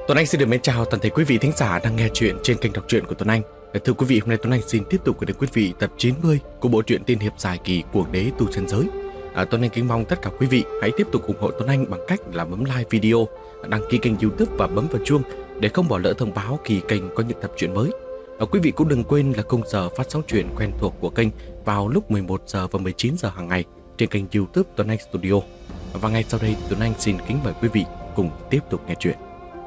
Tuấn Anh xin được mến chào toàn thể quý vị thính giả đang nghe chuyện trên kênh đọc truyện của Tuấn Anh. Thưa quý vị, hôm nay Tuấn Anh xin tiếp tục gửi đến quý vị tập 90 của bộ truyện tiên hiệp dài kỳ Cuồng Đế Tu Chân Giới. Tuấn Anh kính mong tất cả quý vị hãy tiếp tục ủng hộ Tuấn Anh bằng cách là bấm like video, đăng ký kênh YouTube và bấm vào chuông để không bỏ lỡ thông báo khi kênh có những tập truyện mới. Quý vị cũng đừng quên là khung giờ phát sóng truyện quen thuộc của kênh vào lúc 11 giờ và 19 giờ hàng ngày trên kênh YouTube Tuấn Anh Studio. Và ngay sau đây Tuấn Anh xin kính mời quý vị cùng tiếp tục nghe chuyện.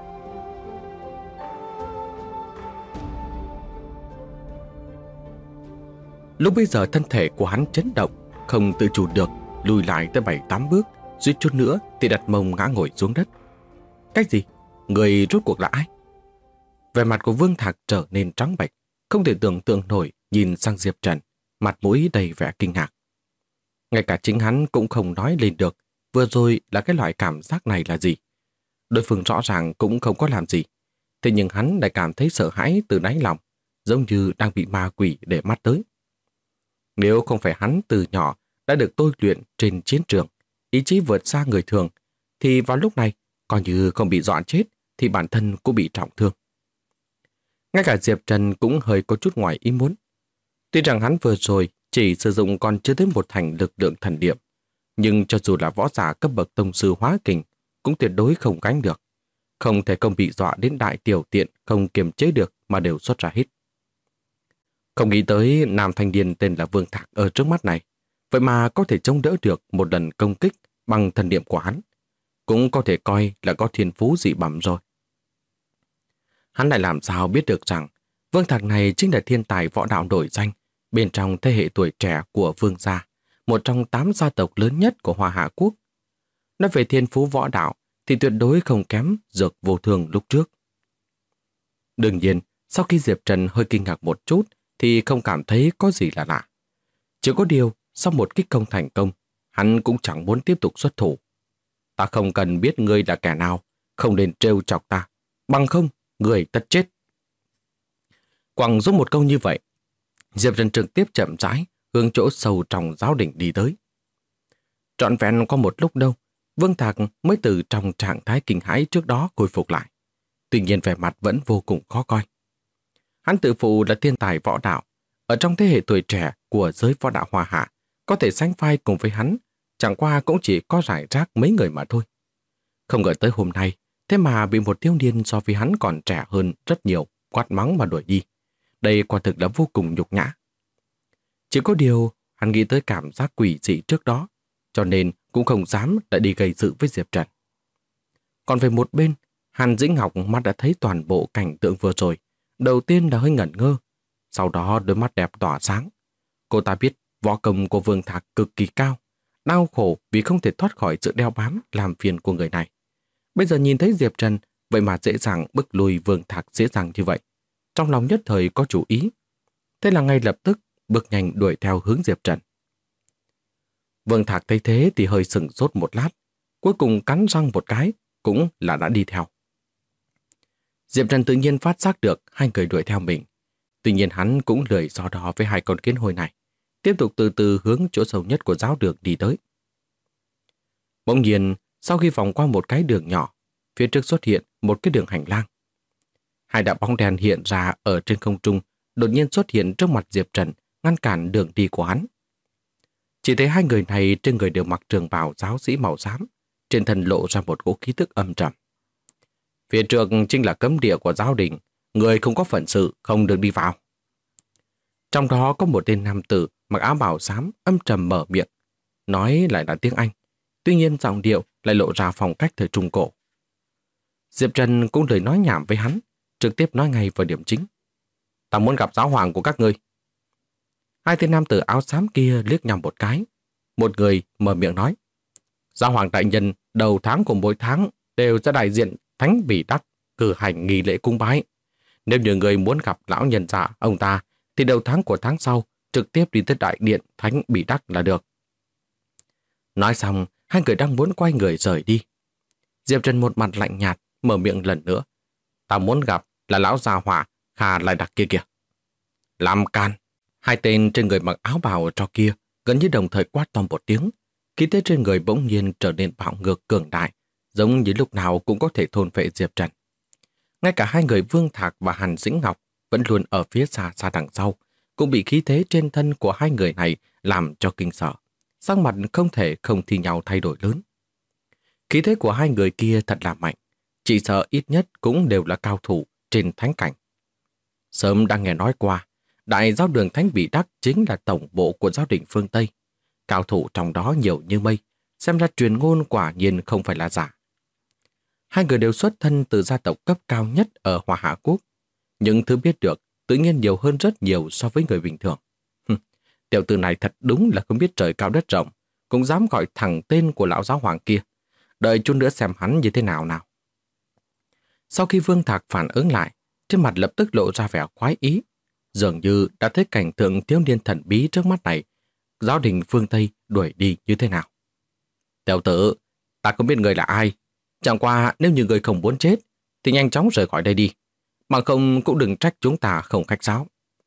Lúc bây giờ thân thể của hắn chấn động, không tự chủ được, lùi lại tới 7-8 bước, suýt chút nữa thì đặt mông ngã ngồi xuống đất. Cái gì? Người rốt cuộc là ai? Vẻ mặt của Vương Thạc trở nên trắng bệch, không thể tưởng tượng nổi, nhìn sang Diệp Trần, mặt mũi đầy vẻ kinh ngạc. Ngay cả chính hắn cũng không nói lên được, vừa rồi là cái loại cảm giác này là gì. Đối phương rõ ràng cũng không có làm gì, thế nhưng hắn lại cảm thấy sợ hãi từ đáy lòng, giống như đang bị ma quỷ để mắt tới. Nếu không phải hắn từ nhỏ đã được tôi luyện trên chiến trường, ý chí vượt xa người thường, thì vào lúc này, coi như không bị dọa chết, thì bản thân cũng bị trọng thương. Ngay cả Diệp Trần cũng hơi có chút ngoài ý muốn. Tuy rằng hắn vừa rồi chỉ sử dụng còn chưa tới một thành lực lượng thần niệm, nhưng cho dù là võ giả cấp bậc tông sư hóa kình, cũng tuyệt đối không gánh được. Không thể không bị dọa đến đại tiểu tiện không kiềm chế được mà đều xuất ra hết. Không nghĩ tới nam thanh niên tên là Vương Thạc ở trước mắt này, vậy mà có thể chống đỡ được một lần công kích bằng thần niệm của hắn. Cũng có thể coi là có thiên phú dị bẩm rồi. Hắn lại làm sao biết được rằng Vương Thạc này chính là thiên tài võ đạo nổi danh bên trong thế hệ tuổi trẻ của Vương gia, một trong 8 gia tộc lớn nhất của Hoa Hạ Quốc. Nói về thiên phú võ đạo thì tuyệt đối không kém Dược Vô Thường lúc trước. Đương nhiên, sau khi Diệp Trần hơi kinh ngạc một chút thì không cảm thấy có gì là lạ. Chỉ có điều, sau một kích công thành công, hắn cũng chẳng muốn tiếp tục xuất thủ. Ta không cần biết ngươi là kẻ nào, không nên trêu chọc ta, bằng không, ngươi tất chết. Quăng giúp một câu như vậy, Diệp Trần trực tiếp chậm rãi hướng chỗ sâu trong giáo đỉnh đi tới. Trọn vẹn qua một lúc đâu, Vương Thạc mới từ trong trạng thái kinh hãi trước đó khôi phục lại. Tuy nhiên vẻ mặt vẫn vô cùng khó coi. Hắn tự phụ là thiên tài võ đạo, ở trong thế hệ tuổi trẻ của giới võ đạo Hoa Hạ, có thể sánh vai cùng với hắn, chẳng qua cũng chỉ có rải rác mấy người mà thôi. Không ngờ tới hôm nay, thế mà bị một thiếu niên so với hắn còn trẻ hơn rất nhiều, quát mắng mà đuổi đi. Đây quả thực là vô cùng nhục nhã. Chỉ có điều, hắn nghĩ tới cảm giác quỷ dị trước đó, cho nên cũng không dám lại đi gây sự với Diệp Trần. Còn về một bên, Hàn Dĩnh Ngọc mắt đã thấy toàn bộ cảnh tượng vừa rồi. Đầu tiên là hơi ngẩn ngơ, sau đó đôi mắt đẹp tỏa sáng. Cô ta biết võ công của Vương Thạc cực kỳ cao, đau khổ vì không thể thoát khỏi sự đeo bám làm phiền của người này. Bây giờ nhìn thấy Diệp Trần, vậy mà dễ dàng bức lùi Vương Thạc dễ dàng như vậy. Trong lòng nhất thời có chủ ý. Thế là ngay lập tức bước nhanh đuổi theo hướng Diệp Trần. Vương Thạc thấy thế thì hơi sửng sốt một lát, cuối cùng cắn răng một cái, cũng là đã đi theo. Diệp Trần tự nhiên phát giác được hai người đuổi theo mình. Tuy nhiên hắn cũng lười so đo với hai con kiến hôi này, tiếp tục từ từ hướng chỗ sâu nhất của giáo đường đi tới. Bỗng nhiên, sau khi vòng qua một cái đường nhỏ, phía trước xuất hiện một cái đường hành lang. Hai đạo bóng đèn hiện ra ở trên không trung, đột nhiên xuất hiện trước mặt Diệp Trần, ngăn cản đường đi của hắn. Chỉ thấy hai người này trên người đều mặc trường bào giáo sĩ màu xám, trên thân lộ ra một cỗ khí tức âm trầm. Phía trước chính là cấm địa của giáo đình, người không có phận sự không được đi vào. Trong đó có một tên nam tử mặc áo bào xám âm trầm mở miệng, nói lại là tiếng Anh, tuy nhiên giọng điệu lại lộ ra phong cách thời Trung Cổ. Diệp Trần cũng lời nói nhảm với hắn, trực tiếp nói ngay vào điểm chính. Ta muốn gặp giáo hoàng của các ngươi. Hai tên nam tử áo xám kia liếc nhau một cái. Một người mở miệng nói, giáo hoàng đại nhân đầu tháng của mỗi tháng đều ra đại diện Thánh Bỉ Đắc cử hành nghi lễ cung bái. Nếu như người muốn gặp lão nhân già ông ta thì đầu tháng của tháng sau trực tiếp đi tới đại điện Thánh Bỉ Đắc là được. Nói xong, hai người đang muốn quay người rời đi. Diệp Trần một mặt lạnh nhạt mở miệng lần nữa. Ta muốn gặp là lão già hỏa Khà Lại Đặc kia kìa. Làm can. Hai tên trên người mặc áo bào cho kia gần như đồng thời quát to một tiếng. Khí thế trên người bỗng nhiên trở nên bạo ngược cường đại, giống như lúc nào cũng có thể thôn phệ Diệp Trần. Ngay cả hai người Vương Thạc và Hàn Dĩnh Ngọc vẫn luôn ở phía xa xa đằng sau, cũng bị khí thế trên thân của hai người này làm cho kinh sợ. Sắc mặt không thể không thi nhau thay đổi lớn. Khí thế của hai người kia thật là mạnh, chỉ sợ ít nhất cũng đều là cao thủ trên thánh cảnh. Sớm đã nghe nói qua, Đại giáo đường Thánh Bị Đắc chính là tổng bộ của giáo đình phương Tây. Cao thủ trong đó nhiều như mây, xem ra truyền ngôn quả nhiên không phải là giả. Hai người đều xuất thân từ gia tộc cấp cao nhất ở Hoa Hạ Quốc. Những thứ biết được tự nhiên nhiều hơn rất nhiều so với người bình thường. Tiểu tử này thật đúng là không biết trời cao đất rộng, cũng dám gọi thẳng tên của lão giáo hoàng kia. Đợi chút nữa xem hắn như thế nào nào. Sau khi Vương Thạc phản ứng lại, trên mặt lập tức lộ ra vẻ khoái ý. Dường như đã thấy cảnh tượng thiếu niên thần bí trước mắt này, giáo đình phương Tây đuổi đi như thế nào. Tiểu tử, ta không biết người là ai. Chẳng qua nếu như người không muốn chết, thì nhanh chóng rời khỏi đây đi. Bằng không cũng đừng trách chúng ta không khách sáo.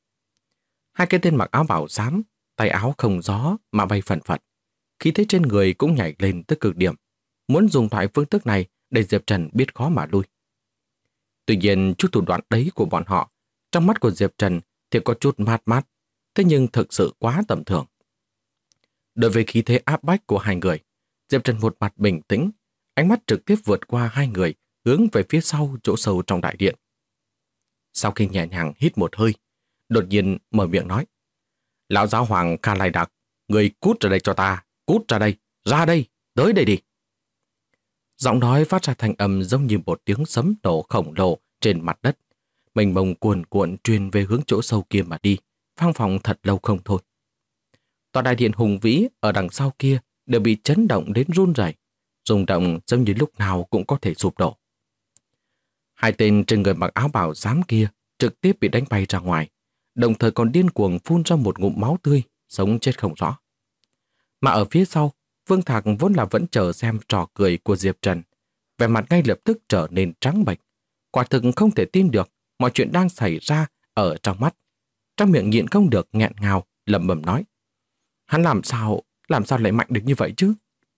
Hai cái tên mặc áo bảo xám, tay áo không gió mà bay phần phật. Khí thế trên người cũng nhảy lên tới cực điểm. Muốn dùng thoại phương thức này để Diệp Trần biết khó mà lui. Tuy nhiên chút thủ đoạn đấy của bọn họ, trong mắt của Diệp Trần thì có chút mát mát, thế nhưng thực sự quá tầm thường. Đối với khí thế áp bách của hai người, Diệp Trần một mặt bình tĩnh, ánh mắt trực tiếp vượt qua hai người, hướng về phía sau chỗ sâu trong đại điện. Sau khi nhẹ nhàng hít một hơi, đột nhiên mở miệng nói: Lão giáo hoàng Kha Lai Đặc, người cút ra đây cho ta, cút ra đây, tới đây đi. Giọng nói phát ra thành âm giống như một tiếng sấm nổ khổng lồ trên mặt đất. Mênh mông cuồn cuộn truyền về hướng chỗ sâu kia mà đi, vang vọng thật lâu không thôi. Tòa đại điện hùng vĩ ở đằng sau kia đều bị chấn động đến run rẩy, rung động giống như lúc nào cũng có thể sụp đổ. Hai tên trên người mặc áo bào xám kia trực tiếp bị đánh bay ra ngoài, đồng thời còn điên cuồng phun ra một ngụm máu tươi, sống chết không rõ. Mà ở phía sau, Vương Thạc vốn là vẫn chờ xem trò cười của Diệp Trần, vẻ mặt ngay lập tức trở nên trắng bệch. Quả thực không thể tin được mọi chuyện đang xảy ra ở trong mắt. Trong miệng nhịn không được nghẹn ngào, lẩm bẩm nói: Hắn làm sao lại mạnh được như vậy chứ?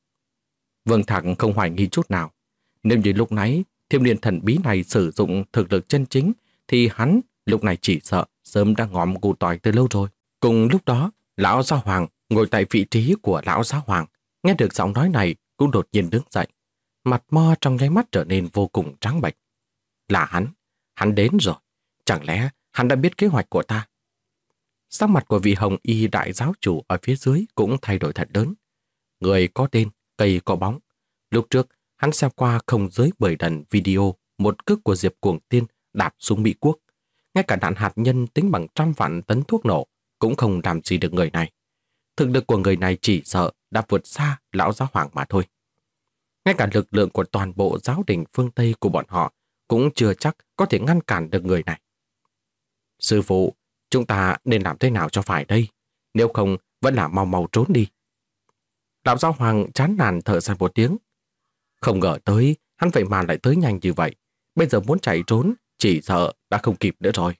Vương Thạc không hoài nghi chút nào. Nếu như lúc nãy thiếu niên thần bí này sử dụng thực lực chân chính, thì hắn lúc này chỉ sợ sớm đã ngõm củ tỏi từ lâu rồi. Cùng lúc đó, lão giáo hoàng ngồi tại vị trí của lão giáo hoàng, nghe được giọng nói này cũng đột nhiên đứng dậy. Mặt mo trong nháy mắt trở nên vô cùng trắng bệch. Là hắn đến rồi. Chẳng lẽ hắn đã biết kế hoạch của ta? Sắc mặt của vị hồng y đại giáo chủ ở phía dưới cũng thay đổi thật lớn. Người có tên, cây có bóng. Lúc trước, hắn xem qua không dưới 10 lần video một cước của Diệp Cuồng Tiên đạp xuống Mỹ Quốc. Ngay cả đạn hạt nhân tính bằng 100 vạn tấn thuốc nổ cũng không làm gì được người này. Thực lực của người này chỉ sợ đã vượt xa lão giáo hoàng mà thôi. Ngay cả lực lượng của toàn bộ giáo đình phương Tây của bọn họ cũng chưa chắc có thể ngăn cản được người này. Sư phụ, chúng ta nên làm thế nào cho phải đây? Nếu không, vẫn là mau mau trốn đi. Lão giáo hoàng chán nản thở dài một tiếng. Không ngờ tới, hắn vậy mà lại tới nhanh như vậy. Bây giờ muốn chạy trốn, chỉ sợ đã không kịp nữa rồi.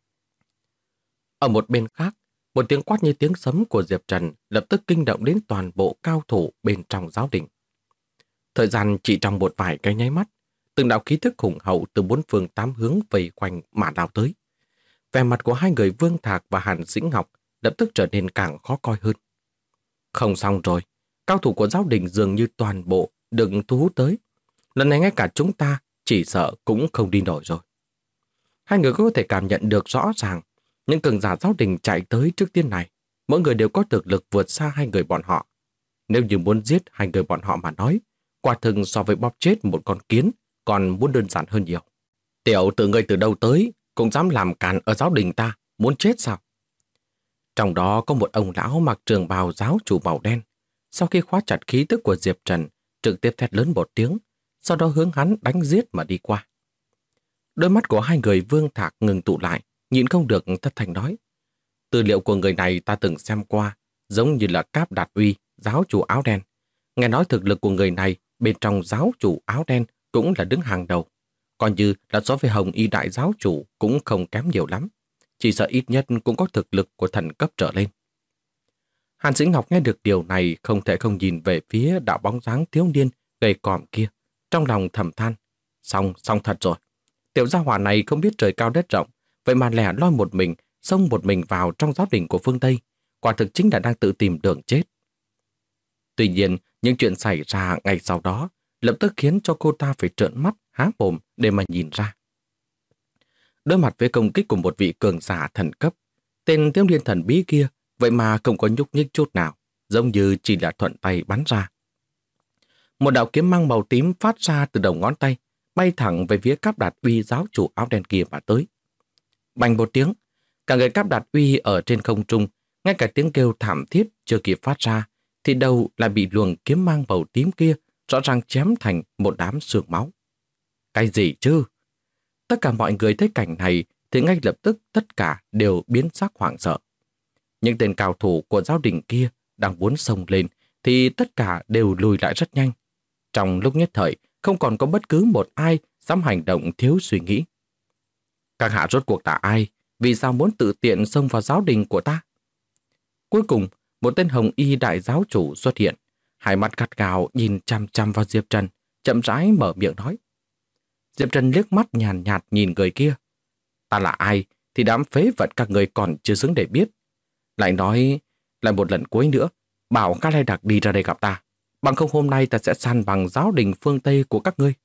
Ở một bên khác, một tiếng quát như tiếng sấm của Diệp Trần lập tức kinh động đến toàn bộ cao thủ bên trong giáo đình. Thời gian chỉ trong một vài cái nháy mắt, từng đạo khí thức hùng hậu từ bốn phương tám hướng vây quanh mà lao tới. Vẻ mặt của hai người Vương Thạc và Hàn Dĩnh Ngọc lập tức trở nên càng khó coi hơn. Không xong rồi, cao thủ của giáo đình dường như toàn bộ đừng thu hút tới. Lần này ngay cả chúng ta chỉ sợ cũng không đi nổi rồi. Hai người có thể cảm nhận được rõ ràng những cường giả giáo đình chạy tới trước tiên này, mỗi người đều có thực lực vượt xa hai người bọn họ. Nếu như muốn giết hai người bọn họ mà nói, quả thực so với bóp chết một con kiến còn muốn đơn giản hơn nhiều. Tiểu tử ngươi từ đâu tới, cũng dám làm càn ở giáo đình ta, muốn chết sao? Trong đó có một ông lão mặc trường bào giáo chủ màu đen. Sau khi khóa chặt khí tức của Diệp Trần, trực tiếp thét lớn một tiếng, sau đó hướng hắn đánh giết mà đi qua. Đôi mắt của hai người Vương Thạc ngừng tụ lại, nhịn không được thất thanh nói: tư liệu của người này ta từng xem qua, giống như là Cáp Đạt Uy, giáo chủ áo đen. Nghe nói thực lực của người này bên trong giáo chủ áo đen cũng là đứng hàng đầu. Coi như là so với Hồng Y đại giáo chủ cũng không kém nhiều lắm. Chỉ sợ ít nhất cũng có thực lực của thần cấp trở lên. Hàn Dĩnh Ngọc nghe được điều này không thể không nhìn về phía đạo bóng dáng thiếu niên gầy còm kia, trong lòng thầm than: xong thật rồi. Tiểu gia hỏa này không biết trời cao đất rộng, vậy mà lẻ loi một mình, xông một mình vào trong giáo đình của phương Tây, quả thực chính là đang tự tìm đường chết. Tuy nhiên, những chuyện xảy ra ngày sau đó lập tức khiến cho cô ta phải trợn mắt, há mồm để mà nhìn ra. Đối mặt với công kích của một vị cường giả thần cấp, tên thiếu niên thần bí kia vậy mà không có nhúc nhích chút nào, giống như chỉ là thuận tay bắn ra. Một đạo kiếm mang màu tím phát ra từ đầu ngón tay, bay thẳng về phía Cáp Đạt Uy giáo chủ áo đen kia mà tới. Bành một tiếng, cả người Cáp Đạt Uy ở trên không trung, ngay cả tiếng kêu thảm thiết chưa kịp phát ra, thì đầu lại bị luồng kiếm mang màu tím kia rõ ràng chém thành một đám xương máu. Cái gì chứ? Tất cả mọi người thấy cảnh này thì ngay lập tức tất cả đều biến sắc hoảng sợ. Những tên cao thủ của giáo đình kia đang muốn xông lên thì tất cả đều lùi lại rất nhanh. Trong lúc nhất thời, không còn có bất cứ một ai dám hành động thiếu suy nghĩ. Các hạ rốt cuộc là ai? Vì sao muốn tự tiện xông vào giáo đình của ta? Cuối cùng, một tên hồng y đại giáo chủ xuất hiện. Hai mắt gắt gao nhìn chăm chăm vào Diệp Trần, chậm rãi mở miệng nói. Diệp Trần liếc mắt nhàn nhạt nhìn người kia. Ta là ai thì đám phế vật các người còn chưa xứng để biết. Lại nói, lại một lần cuối nữa, bảo các lai đặc đi ra đây gặp ta. Bằng không hôm nay ta sẽ san bằng giáo đình phương Tây của các ngươi.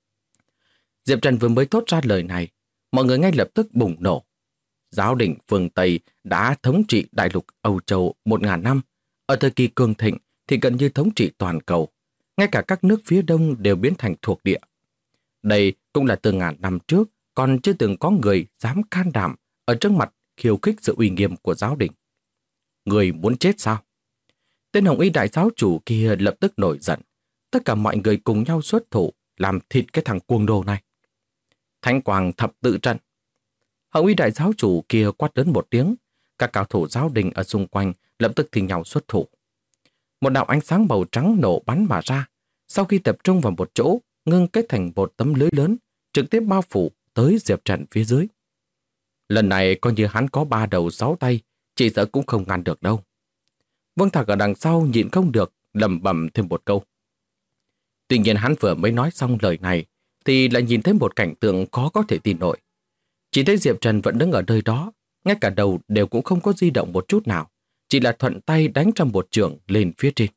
Diệp Trần vừa mới thốt ra lời này, mọi người ngay lập tức bùng nổ. Giáo đình phương Tây đã thống trị đại lục Âu Châu 1000 năm. Ở thời kỳ cường thịnh thì gần như thống trị toàn cầu. Ngay cả các nước phía đông đều biến thành thuộc địa. Đây cũng là từ ngàn năm trước, còn chưa từng có người dám can đảm ở trước mặt khiêu khích sự uy nghiêm của giáo đình. Người muốn chết sao? Tên hồng y đại giáo chủ kia lập tức nổi giận. Tất cả mọi người cùng nhau xuất thủ làm thịt cái thằng cuồng đồ này. Thánh quang thập tự trận. Hồng y đại giáo chủ kia quát lớn một tiếng. Các cao thủ giáo đình ở xung quanh lập tức thì nhau xuất thủ. Một đạo ánh sáng màu trắng nổ bắn mà ra. Sau khi tập trung vào một chỗ, ngưng kết thành một tấm lưới lớn, trực tiếp bao phủ tới Diệp Trần phía dưới. Lần này coi như hắn có 3 đầu 6 tay, chỉ sợ cũng không ngăn được đâu. Vương Thạc ở đằng sau nhịn không được, lẩm bẩm thêm một câu. Tuy nhiên hắn vừa mới nói xong lời này, thì lại nhìn thấy một cảnh tượng khó có thể tin nổi. Chỉ thấy Diệp Trần vẫn đứng ở nơi đó, ngay cả đầu đều cũng không có di động một chút nào, chỉ là thuận tay đánh trong một chưởng lên phía trên.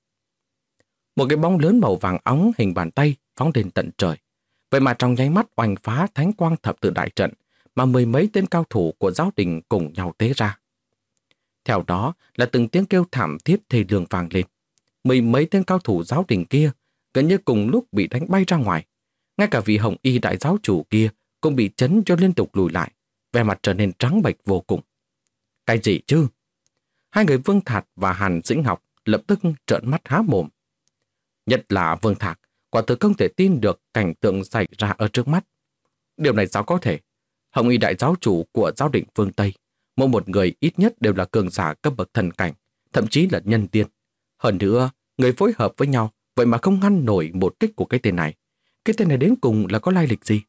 Một cái bóng lớn màu vàng óng hình bàn tay phóng lên tận trời. Vậy mà trong nháy mắt oanh phá thánh quang thập tự đại trận mà mười mấy tên cao thủ của giáo đình cùng nhau tế ra. Theo đó là từng tiếng kêu thảm thiết thê lương vang lên. Mười mấy tên cao thủ giáo đình kia gần như cùng lúc bị đánh bay ra ngoài. Ngay cả vị hồng y đại giáo chủ kia cũng bị chấn cho liên tục lùi lại, vẻ mặt trở nên trắng bệch vô cùng. Cái gì chứ? Hai người Vương Thạc và Hàn Dĩnh Ngọc lập tức trợn mắt há mồm. Nhất là Vương Thạc, quả thực không thể tin được cảnh tượng xảy ra ở trước mắt. Điều này sao có thể? Hồng y đại giáo chủ của giáo đình phương Tây, mỗi một người ít nhất đều là cường giả cấp bậc thần cảnh, thậm chí là nhân tiên. Hơn nữa, người phối hợp với nhau, vậy mà không ngăn nổi một kích của cái tên này. Cái tên này đến cùng là có lai lịch gì?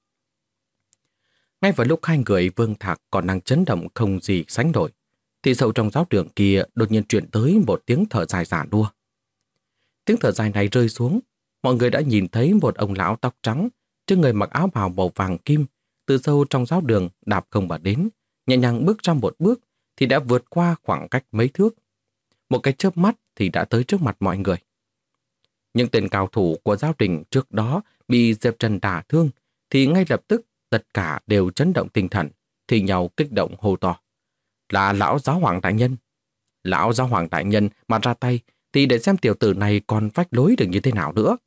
Ngay vào lúc hai người Vương Thạc còn đang chấn động không gì sánh nổi, thì sâu trong giáo đường kia đột nhiên truyền tới một tiếng thở dài giả đua. Tiếng thở dài này rơi xuống, mọi người đã nhìn thấy một ông lão tóc trắng, trên người mặc áo bào màu vàng kim, từ sâu trong giáo đường đạp không mà đến, nhẹ nhàng bước ra một bước thì đã vượt qua khoảng cách mấy thước. Một cái chớp mắt thì đã tới trước mặt mọi người. Những tên cao thủ của giáo đình trước đó bị Diệp Trần đả thương thì ngay lập tức tất cả đều chấn động tinh thần, thì nhau kích động hô to. Là lão giáo hoàng đại nhân. Lão giáo hoàng đại nhân mà ra tay thì để xem tiểu tử này còn phách lối được như thế nào nữa.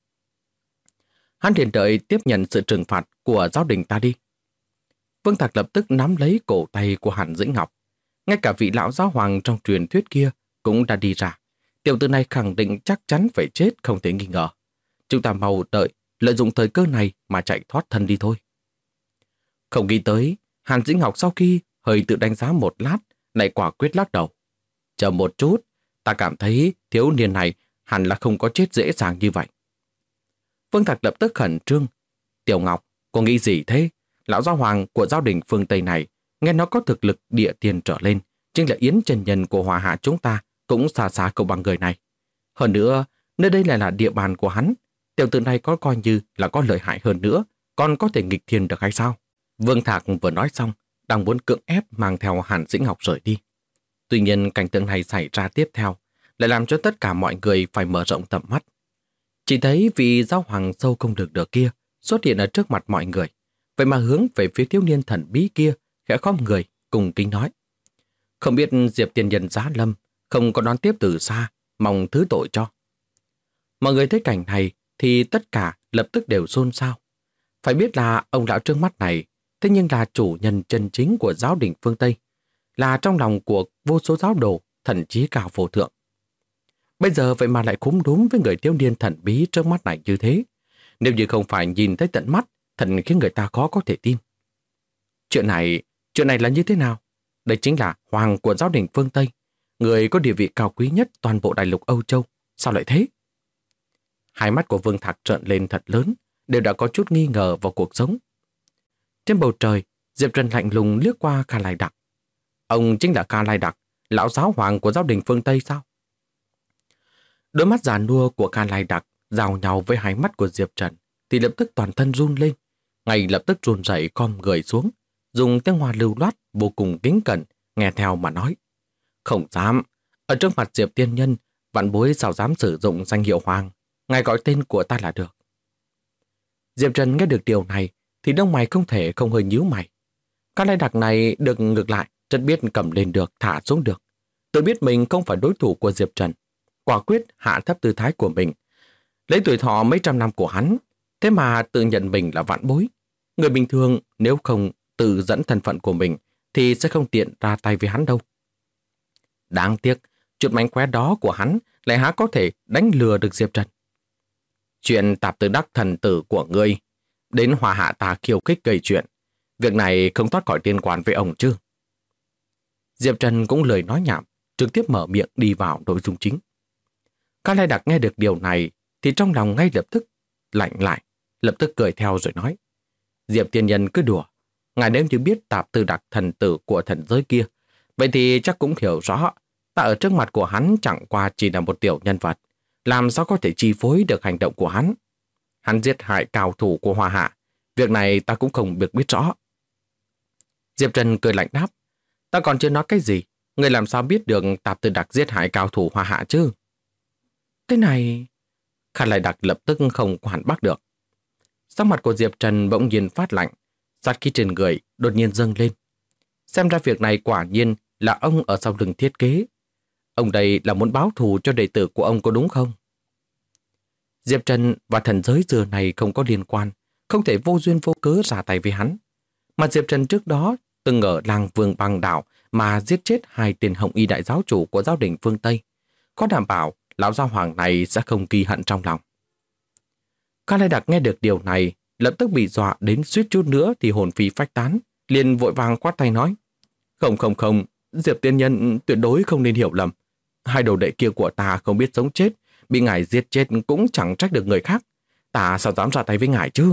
Hắn liền đợi tiếp nhận sự trừng phạt của giáo đình ta đi. Vương Thạc lập tức nắm lấy cổ tay của Hàn Dĩnh Ngọc. Ngay cả vị lão giáo hoàng trong truyền thuyết kia cũng đã đi ra. Tiểu tử này khẳng định chắc chắn phải chết không thể nghi ngờ. Chúng ta mau đợi, lợi dụng thời cơ này mà chạy thoát thân đi thôi. Không nghĩ tới, Hàn Dĩnh Ngọc sau khi hơi tự đánh giá một lát, lại quả quyết lắc đầu. Chờ một chút, ta cảm thấy thiếu niên này hẳn là không có chết dễ dàng như vậy. Vương Thạc lập tức khẩn trương. Tiểu Ngọc, cô nghĩ gì thế? Lão giáo hoàng của giáo đình phương Tây này, nghe nó có thực lực địa tiên trở lên, chính là Yến chân nhân của Hòa Hạ chúng ta cũng xa xa cầu bằng người này. Hơn nữa, nơi đây lại là địa bàn của hắn. Tiểu tử này có coi như là có lợi hại hơn nữa, còn có thể nghịch thiên được hay sao? Vương Thạc vừa nói xong, đang muốn cưỡng ép mang theo Hàn Dĩnh Ngọc rời đi. Tuy nhiên cảnh tượng này xảy ra tiếp theo, lại làm cho tất cả mọi người phải mở rộng tầm mắt. Chỉ thấy vị giáo hoàng sâu không được kia xuất hiện ở trước mặt mọi người, vậy mà hướng về phía thiếu niên thần bí kia, khẽ khom người, cùng kính nói. Không biết Diệp tiên nhân giá lâm, không có đón tiếp từ xa, mong thứ tội cho. Mọi người thấy cảnh này thì tất cả lập tức đều xôn xao. Phải biết là ông lão trước mắt này, thế nhưng là chủ nhân chân chính của giáo đình phương Tây, là trong lòng của vô số giáo đồ, thần trí cao vô thượng. Bây giờ vậy mà lại cúm đúng với người thiếu niên thần bí trước mắt này như thế. Nếu như không phải nhìn thấy tận mắt, thật khiến người ta khó có thể tin. Chuyện này là như thế nào? Đây chính là hoàng của giáo đình phương Tây, người có địa vị cao quý nhất toàn bộ đại lục Âu Châu. Sao lại thế? Hai mắt của Vương Thạc trợn lên thật lớn, đều đã có chút nghi ngờ vào cuộc sống. Trên bầu trời, Diệp Trần lạnh lùng liếc qua Kha Lai Đặc. Ông chính là Kha Lai Đặc, lão giáo hoàng của giáo đình phương Tây sao? Đôi mắt già nua của Kha Lai Đặc giao nhau với hai mắt của Diệp Trần, thì lập tức toàn thân run lên, ngay lập tức run rẩy khom người xuống, dùng tiếng Hoa lưu loát vô cùng kính cẩn, nghe theo mà nói. Không dám, ở trước mặt Diệp tiên nhân, vạn bối sao dám sử dụng danh hiệu hoàng, ngài gọi tên của ta là được. Diệp Trần nghe được điều này, thì đông mày không thể không hơi nhíu mày. Kha Lai Đặc này được ngược lại, rất biết cầm lên được, thả xuống được. Tự biết mình không phải đối thủ của Diệp Trần, quả quyết hạ thấp tư thái của mình. Lấy tuổi thọ mấy trăm năm của hắn, thế mà tự nhận mình là vạn bối. Người bình thường nếu không tự dẫn thân phận của mình thì sẽ không tiện ra tay với hắn đâu. Đáng tiếc, chút mánh khóe đó của hắn lại há có thể đánh lừa được Diệp Trần. Chuyện tạp tử đắc thần tử của ngươi, đến hòa hạ ta khiêu khích gây chuyện. Việc này không thoát khỏi liên quan với ông chứ? Diệp Trần cũng lời nói nhảm, trực tiếp mở miệng đi vào nội dung chính. Kha Lai Đặc nghe được điều này thì trong lòng ngay lập tức lạnh lại, lập tức cười theo rồi nói. Diệp tiên nhân cứ đùa, ngài nếu như biết tạp tư đặc thần tử của thần giới kia, vậy thì chắc cũng hiểu rõ, ta ở trước mặt của hắn chẳng qua chỉ là một tiểu nhân vật, làm sao có thể chi phối được hành động của hắn. Hắn giết hại cao thủ của Hoa Hạ, việc này ta cũng không biết rõ. Diệp Trần cười lạnh đáp, ta còn chưa nói cái gì, người làm sao biết được tạp tư đặc giết hại cao thủ Hoa Hạ chứ? Cái này... Kha Lai Đặc lập tức không quản bác được. Sắc mặt của Diệp Trần bỗng nhiên phát lạnh, sát khí trên người đột nhiên dâng lên. Xem ra việc này quả nhiên là ông ở sau lưng thiết kế. Ông đây là muốn báo thù cho đệ tử của ông có đúng không? Diệp Trần và thần giới giờ này không có liên quan, không thể vô duyên vô cớ ra tay với hắn. Mà Diệp Trần trước đó từng ở làng Vương Bang Đảo mà giết chết hai tên hồng y đại giáo chủ của giáo đình phương Tây. Có đảm bảo lão giáo hoàng này sẽ không ghi hận trong lòng. Kha Lai Đặc nghe được điều này, lập tức bị dọa đến suýt chút nữa thì hồn phi phách tán, liền vội vàng quát tay nói. Không, Diệp tiên nhân tuyệt đối không nên hiểu lầm. Hai đồ đệ kia của ta không biết sống chết, bị ngài giết chết cũng chẳng trách được người khác. Ta sao dám ra tay với ngài chứ?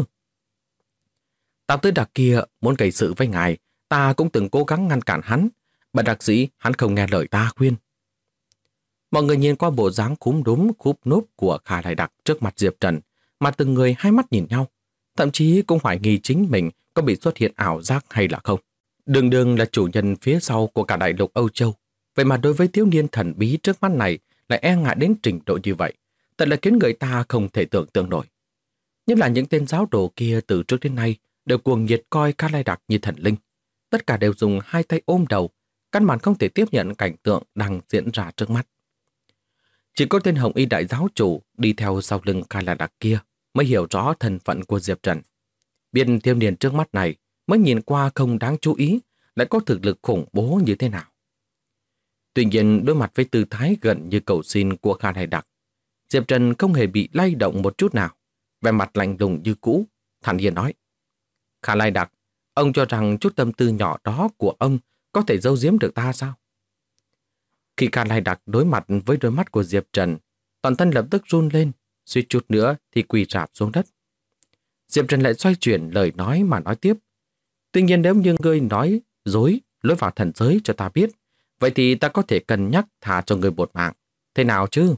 Tạp tư đặc kia muốn gây sự với ngài, ta cũng từng cố gắng ngăn cản hắn. Bất đắc dĩ hắn không nghe lời ta khuyên. Mọi người nhìn qua bộ dáng cúm đúm cúp núp của Kha Lai Đặc trước mặt Diệp Trần, mà từng người hai mắt nhìn nhau, thậm chí cũng hoài nghi chính mình có bị xuất hiện ảo giác hay là không. Đường là chủ nhân phía sau của cả đại lục Âu Châu, vậy mà đối với thiếu niên thần bí trước mắt này lại e ngại đến trình độ như vậy, thật là khiến người ta không thể tưởng tượng nổi. Nhất là những tên giáo đồ kia từ trước đến nay đều cuồng nhiệt coi Kha Lai Đặc như thần linh. Tất cả đều dùng hai tay ôm đầu, căn bản không thể tiếp nhận cảnh tượng đang diễn ra trước mắt. Chỉ có tên hồng y đại giáo chủ đi theo sau lưng Kha Lai Đặc kia mới hiểu rõ thân phận của Diệp Trần. Biết thiếu niên trước mắt này mới nhìn qua không đáng chú ý, lại có thực lực khủng bố như thế nào. Tuy nhiên đối mặt với tư thái gần như cầu xin của Kha Lai Đặc, Diệp Trần không hề bị lay động một chút nào, vẻ mặt lạnh lùng như cũ, thản nhiên nói. Kha Lai Đặc, ông cho rằng chút tâm tư nhỏ đó của ông có thể giấu giếm được ta sao? Khi Kha Lai Đặc đối mặt với đôi mắt của Diệp Trần, toàn thân lập tức run lên, suýt chút nữa thì quỳ rạp xuống đất. Diệp Trần lại xoay chuyển lời nói mà nói tiếp. Tuy nhiên nếu như ngươi nói dối lối vào thần giới cho ta biết, vậy thì ta có thể cân nhắc thả cho ngươi một mạng. Thế nào chứ?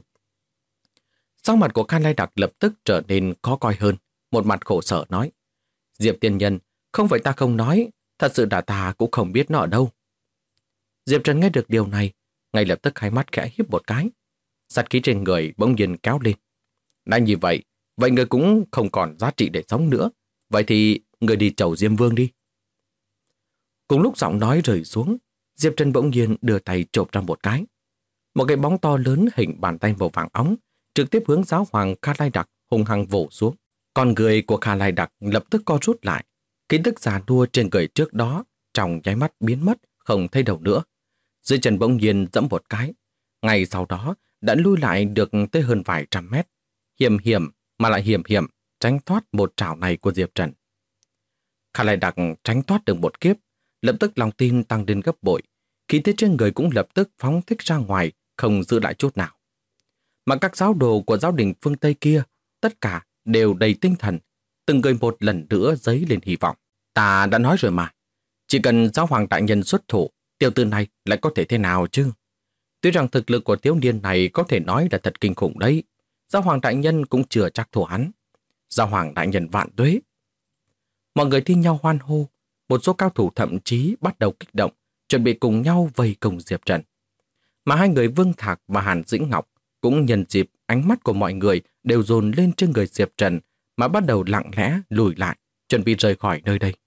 Sắc mặt của Kha Lai Đặc lập tức trở nên khó coi hơn, một mặt khổ sở nói. Diệp tiên nhân, Không phải ta không nói, thật sự là ta cũng không biết nó ở đâu. Diệp Trần nghe được điều này, ngay lập tức hai mắt khẽ híp một cái. Sát khí trên người bỗng nhiên kéo lên. Đã như vậy, vậy người cũng không còn giá trị để sống nữa. Vậy thì người đi chầu Diêm Vương đi. Cùng lúc giọng nói rơi xuống, Diệp Trần bỗng nhiên đưa tay chộp ra một cái. Một cái bóng to lớn hình bàn tay màu vàng óng trực tiếp hướng giáo hoàng Kha Lai Đặc hung hăng vỗ xuống. Con người của Kha Lai Đặc lập tức co rút lại. Ký tức già nua trên người trước đó trong nháy mắt biến mất, không thấy đâu nữa. Dưới chân bỗng nhiên dẫm một cái. Ngay sau đó đã lui lại được tới hơn vài trăm mét. Hiểm hiểm mà lại hiểm hiểm tránh thoát một trảo này của Diệp Trần. Kha Lai Đặc tránh thoát được một kiếp, lập tức lòng tin tăng đến gấp bội. Khí thế trên người cũng lập tức phóng thích ra ngoài, không giữ lại chút nào. Mà các giáo đồ của giáo đình phương Tây kia, tất cả đều đầy tinh thần, từng người một lần nữa dấy lên hy vọng. Ta đã nói rồi mà, chỉ cần giáo hoàng đại nhân xuất thủ, tiểu tử này lại có thể thế nào chứ? Tuy rằng thực lực của thiếu niên này có thể nói là thật kinh khủng đấy, giáo hoàng đại nhân cũng chưa chắc thua hắn. Giáo hoàng đại nhân vạn tuế. Mọi người thi nhau hoan hô, một số cao thủ thậm chí bắt đầu kích động, chuẩn bị cùng nhau vây công Diệp Trần. Mà hai người Vương Thạc và Hàn Dĩnh Ngọc cũng nhân dịp ánh mắt của mọi người đều dồn lên trên người Diệp Trần mà bắt đầu lặng lẽ lùi lại, chuẩn bị rời khỏi nơi đây.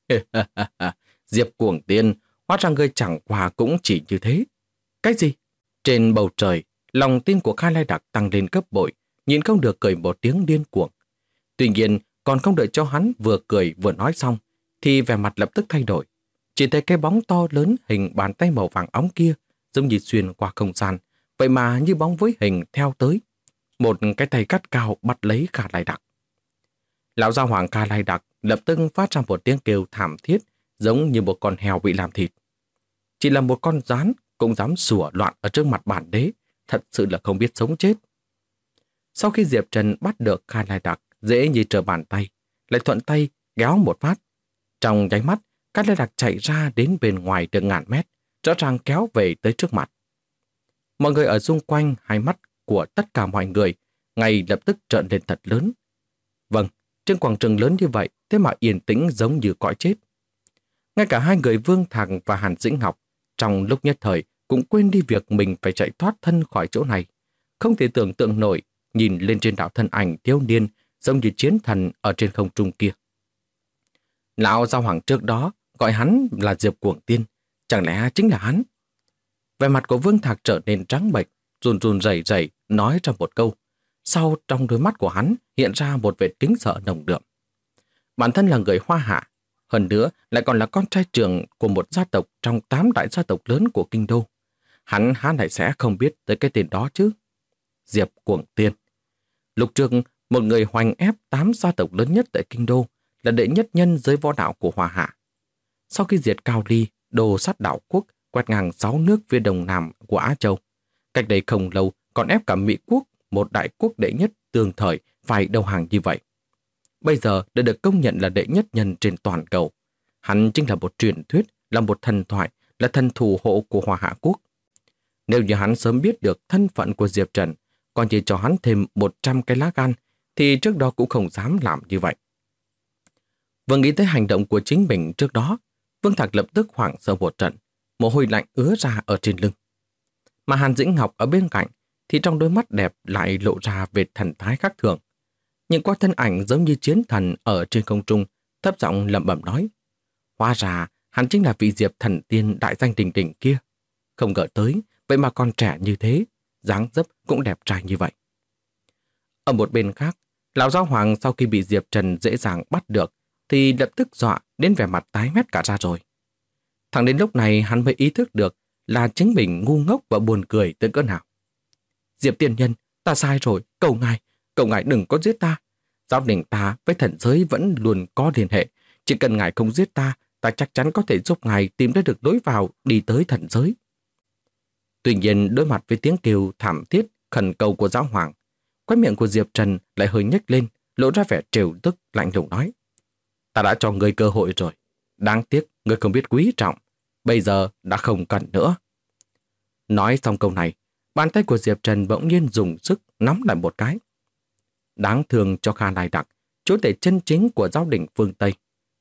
Diệp Cuồng Tiên, hóa ra ngươi chẳng qua cũng chỉ như thế. Cái gì? Trên bầu trời, lòng tin của Kha Lai Đặc tăng lên gấp bội, nhìn không được cười một tiếng điên cuồng. Tuy nhiên, còn không đợi cho hắn vừa cười vừa nói xong, thì vẻ mặt lập tức thay đổi. Chỉ thấy cái bóng to lớn hình bàn tay màu vàng óng kia giống như xuyên qua không gian, vậy mà như bóng với hình theo tới. Một cái tay cắt cao bắt lấy Kha Lai Đặc. Lão gia hoàng Kha Lai Đặc lập tức phát ra một tiếng kêu thảm thiết, giống như một con heo bị làm thịt. Chỉ là một con gián cũng dám sủa loạn ở trước mặt bản đế, thật sự là không biết sống chết. Sau khi Diệp Trần bắt được Kha Lai Đặc dễ như trở bàn tay, lại thuận tay kéo một phát. Trong nháy mắt, Kha Lai Đặc chạy ra đến bên ngoài được ngàn mét, rõ ràng kéo về tới trước mặt. Mọi người ở xung quanh, hai mắt của tất cả mọi người ngay lập tức trợn lên thật lớn. Vâng, trên quảng trường lớn như vậy, thế mà yên tĩnh giống như cõi chết. Ngay cả hai người Vương Thạc và Hàn Dĩnh Ngọc trong lúc nhất thời cũng quên đi việc mình phải chạy thoát thân khỏi chỗ này. Không thể tưởng tượng nổi, nhìn lên trên đạo thân ảnh thiếu niên giống như chiến thần ở trên không trung kia. Lão giáo hoàng trước đó gọi hắn là Diệp Cuồng Tiên, chẳng lẽ chính là hắn? Vẻ mặt của Vương Thạc trở nên trắng bệch, run run rẩy rẩy nói ra một câu. Sau trong đôi mắt của hắn hiện ra một vệt kính sợ nồng đượm. Bản thân là người Hoa Hạ, hơn nữa lại còn là con trai trưởng của một gia tộc trong 8 đại gia tộc lớn của kinh đô. Hắn há lại sẽ không biết tới cái tên đó chứ? Diệp Cuồng Tiên. Lúc trước, một người hoành ép 8 gia tộc lớn nhất tại kinh đô, là đệ nhất nhân giới võ đạo của Hoa Hạ. Sau khi diệt Cao Ly, đồ sát đảo quốc, quét ngang 6 nước phía đông nam của Á Châu, cách đây không lâu còn ép cả Mỹ quốc, một đại quốc đệ nhất tương thời, phải đầu hàng như vậy. Bây giờ đã được công nhận là đệ nhất nhân trên toàn cầu. Hắn chính là một truyền thuyết, là một thần thoại, là thần thủ hộ của Hoa Hạ quốc. Nếu như hắn sớm biết được thân phận của Diệp Trần, còn chỉ cho hắn thêm 100 cái lá gan, thì trước đó cũng không dám làm như vậy. Vừa nghĩ tới hành động của chính mình trước đó, Vương Thạc lập tức hoảng sợ một trận, mồ hôi lạnh ứa ra ở trên lưng. Mà Hàn Dĩnh Ngọc ở bên cạnh thì trong đôi mắt đẹp lại lộ ra vệt thần thái khác thường. Nhìn qua thân ảnh giống như chiến thần ở trên không trung, thấp giọng lẩm bẩm nói: hóa ra hắn chính là vị Diệp thần tiên đại danh đình đình kia. Không ngờ tới, vậy mà còn trẻ như thế, dáng dấp cũng đẹp trai như vậy. Ở một bên khác, lão giáo hoàng sau khi bị Diệp Trần dễ dàng bắt được thì lập tức dọa đến vẻ mặt tái mét cả ra rồi. Thẳng đến lúc này hắn mới ý thức được là chính mình ngu ngốc và buồn cười tới cỡ nào. Diệp tiên nhân, ta sai rồi, cầu ngài đừng có giết ta. Giáo đình ta với thần giới vẫn luôn có liên hệ. Chỉ cần ngài không giết ta, ta chắc chắn có thể giúp ngài tìm ra được lối vào đi tới thần giới. Tuy nhiên, đối mặt với tiếng kêu thảm thiết, khẩn cầu của giáo hoàng, khóe miệng của Diệp Trần lại hơi nhếch lên, lộ ra vẻ trêu tức, lạnh lùng nói: ta đã cho ngươi cơ hội rồi. Đáng tiếc, ngươi không biết quý trọng. Bây giờ đã không cần nữa. Nói xong câu này, bàn tay của Diệp Trần bỗng nhiên dùng sức nắm lại một cái. Đáng thương cho Kha Lai Đặc, chúa tể chân chính của giáo đình phương Tây.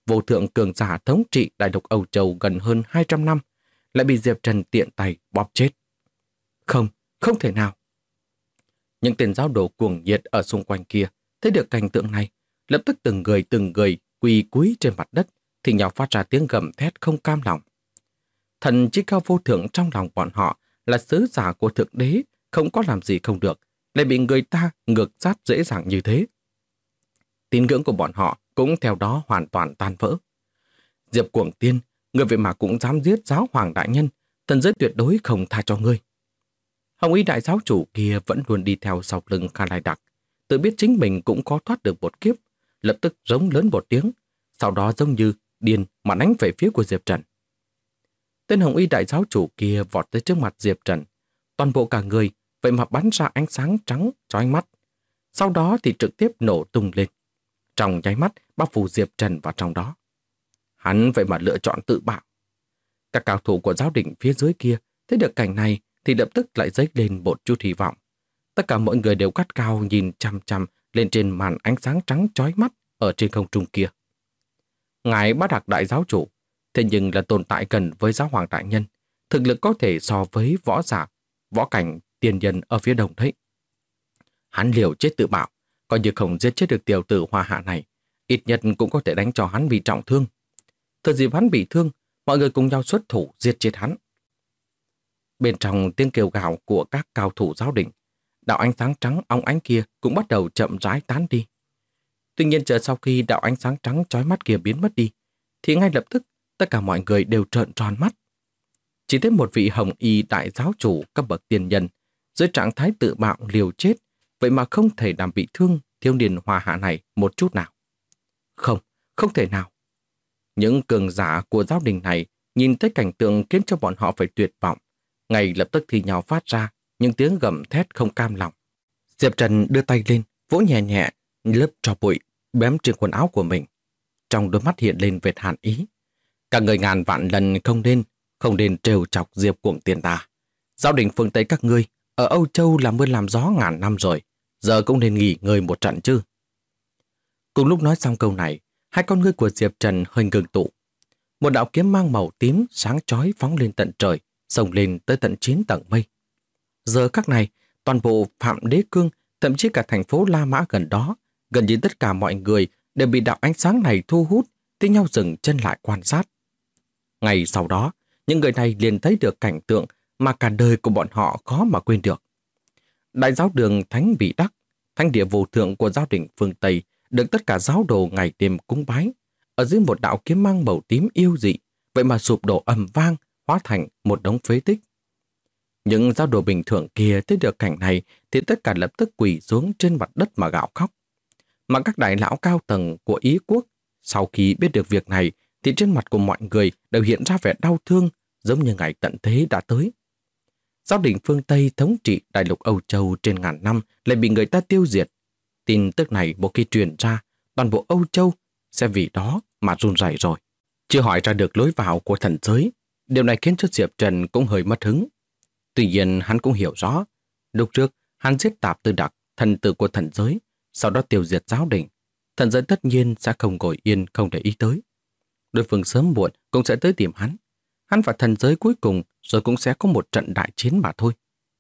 vô thượng cường giả thống trị đại lục Âu Châu gần hơn 200 năm, lại bị Diệp Trần tiện tay bóp chết. Không, không thể nào. Những tên giáo đồ cuồng nhiệt ở xung quanh kia thấy được cảnh tượng này, lập tức từng người quỳ cúi trên mặt đất, thì nhau phát ra tiếng gầm thét không cam lòng. Thần chí cao vô thượng trong lòng bọn họ là sứ giả của Thượng Đế, không có làm gì không được, lại bị người ta ngược sát dễ dàng như thế. Tín ngưỡng của bọn họ cũng theo đó hoàn toàn tan vỡ. Diệp Cuồng Tiên, người vậy mà cũng dám giết giáo hoàng đại nhân, thần giới tuyệt đối không tha cho ngươi. Hồng Y đại giáo chủ kia vẫn luôn đi theo sau lưng Kha Lai Đặc, tự biết chính mình cũng có thoát được một kiếp, lập tức rống lớn một tiếng, sau đó giống như điên mà đánh về phía của Diệp Trần. Tên Hồng Y đại giáo chủ kia vọt tới trước mặt Diệp Trần, toàn bộ cả người vậy mà bắn ra ánh sáng trắng chói mắt, sau đó thì trực tiếp nổ tung lên, trong nháy mắt bao phủ Diệp Trần vào trong đó. Hắn vậy mà lựa chọn tự bạo. Các cao thủ của giáo đình phía dưới kia thấy được cảnh này thì lập tức lại dấy lên một chút hy vọng. Tất cả mọi người đều gắt cao nhìn chăm chăm lên trên màn ánh sáng trắng chói mắt ở trên không trung kia. Ngài Bát Hạc đại giáo chủ, thế nhưng là tồn tại gần với giáo hoàng đại nhân, thực lực có thể so với võ giả, võ cảnh tiền nhân ở phía đông đấy. Hắn liều chết tự bạo, coi như không giết chết được tiểu tử Hoa Hạ này, ít nhất cũng có thể đánh cho hắn bị trọng thương. Thời dịp hắn bị thương, mọi người cùng nhau xuất thủ giết chết hắn. Bên trong tiếng kêu gào của các cao thủ giáo đình, đạo ánh sáng trắng óng ánh kia cũng bắt đầu chậm rãi tán đi. Tuy nhiên chờ sau khi đạo ánh sáng trắng chói mắt kia biến mất đi, thì ngay lập tức tất cả mọi người đều trợn tròn mắt. Chỉ thấy một vị Hồng Y đại giáo chủ cấp bậc tiền nhân dưới trạng thái tự bạo liều chết, vậy mà không thể làm bị thương thiếu niên Hoa Hạ này một chút nào. Không, không thể nào. Những cường giả của giáo đình này nhìn thấy cảnh tượng khiến cho bọn họ phải tuyệt vọng, ngay lập tức thì nhào phát ra những tiếng gầm thét không cam lòng. Diệp Trần đưa tay lên, vỗ nhẹ nhẹ lớp tro bụi bám trên quần áo của mình. Trong đôi mắt hiện lên vệt hàn ý. Cả người ngàn vạn lần không nên trêu chọc Diệp Cuồng Tiên ta. Giáo đình phương Tây các ngươi ở Âu Châu làm mưa làm gió ngàn năm rồi, giờ cũng nên nghỉ ngơi một trận chứ. Cùng lúc nói xong câu này, hai con ngươi của Diệp Trần hơi ngừng tụ. Một đạo kiếm mang màu tím sáng chói phóng lên tận trời, xông lên tới tận 9 tầng mây. Giờ khắc này, toàn bộ Phạm Đế Cương, thậm chí cả thành phố La Mã gần đó, gần như tất cả mọi người đều bị đạo ánh sáng này thu hút, tí nhau dừng chân lại quan sát. Ngày sau đó, những người này liền thấy được cảnh tượng mà cả đời của bọn họ khó mà quên được. Đại giáo đường Thánh Vị Đắc, thánh địa vô thượng của giáo đình phương Tây, được tất cả giáo đồ ngày đêm cúng bái, ở dưới một đạo kiếm mang màu tím yêu dị, vậy mà sụp đổ ầm vang, hóa thành một đống phế tích. Những giáo đồ bình thường kia thấy được cảnh này thì tất cả lập tức quỳ xuống trên mặt đất mà gào khóc. Mà các đại lão cao tầng của Ý quốc, sau khi biết được việc này thì trên mặt của mọi người đều hiện ra vẻ đau thương, giống như ngày tận thế đã tới. Giáo đình phương Tây thống trị đại lục Âu Châu trên ngàn năm lại bị người ta tiêu diệt. Tin tức này một khi truyền ra, toàn bộ Âu Châu sẽ vì đó mà run rẩy rồi. Chưa hỏi ra được lối vào của thần giới, điều này khiến cho Diệp Trần cũng hơi mất hứng. Tuy nhiên hắn cũng hiểu rõ, lúc trước hắn giết Tạp Tư Đặc, thần tử của thần giới, sau đó tiêu diệt giáo đình. Thần giới tất nhiên sẽ không ngồi yên không để ý tới. Đối phương sớm muộn cũng sẽ tới tìm hắn. Hắn và thần giới cuối cùng rồi cũng sẽ có một trận đại chiến mà thôi.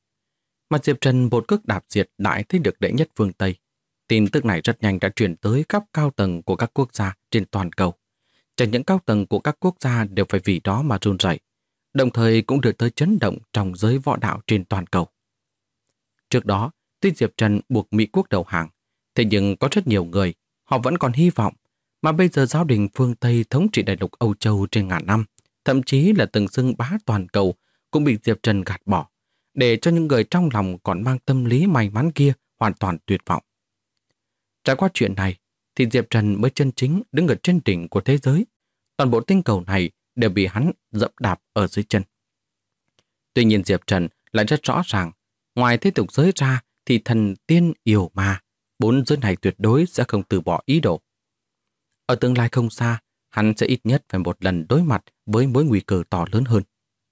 Mà Diệp Trần một cước đạp diệt đại thế lực đệ nhất phương Tây. Tin tức này rất nhanh đã truyền tới khắp cao tầng của các quốc gia trên toàn cầu. Chẳng những cao tầng của các quốc gia đều phải vì đó mà run rẩy, đồng thời cũng được tới chấn động trong giới võ đạo trên toàn cầu. Trước đó, tuy Diệp Trần buộc Mỹ quốc đầu hàng, thế nhưng có rất nhiều người, họ vẫn còn hy vọng, mà bây giờ giáo đình phương Tây thống trị đại lục Âu Châu trên ngàn năm, thậm chí là từng xưng bá toàn cầu, cũng bị Diệp Trần gạt bỏ, để cho những người trong lòng còn mang tâm lý may mắn kia hoàn toàn tuyệt vọng. Trải qua chuyện này, thì Diệp Trần mới chân chính đứng ở trên đỉnh của thế giới. Toàn bộ tinh cầu này đều bị hắn dẫm đạp ở dưới chân. Tuy nhiên Diệp Trần lại rất rõ ràng, ngoài thế tục giới ra thì thần tiên yêu ma, bốn giới này tuyệt đối sẽ không từ bỏ ý đồ. Ở tương lai không xa, hắn sẽ ít nhất phải một lần đối mặt với mối nguy cơ to lớn hơn.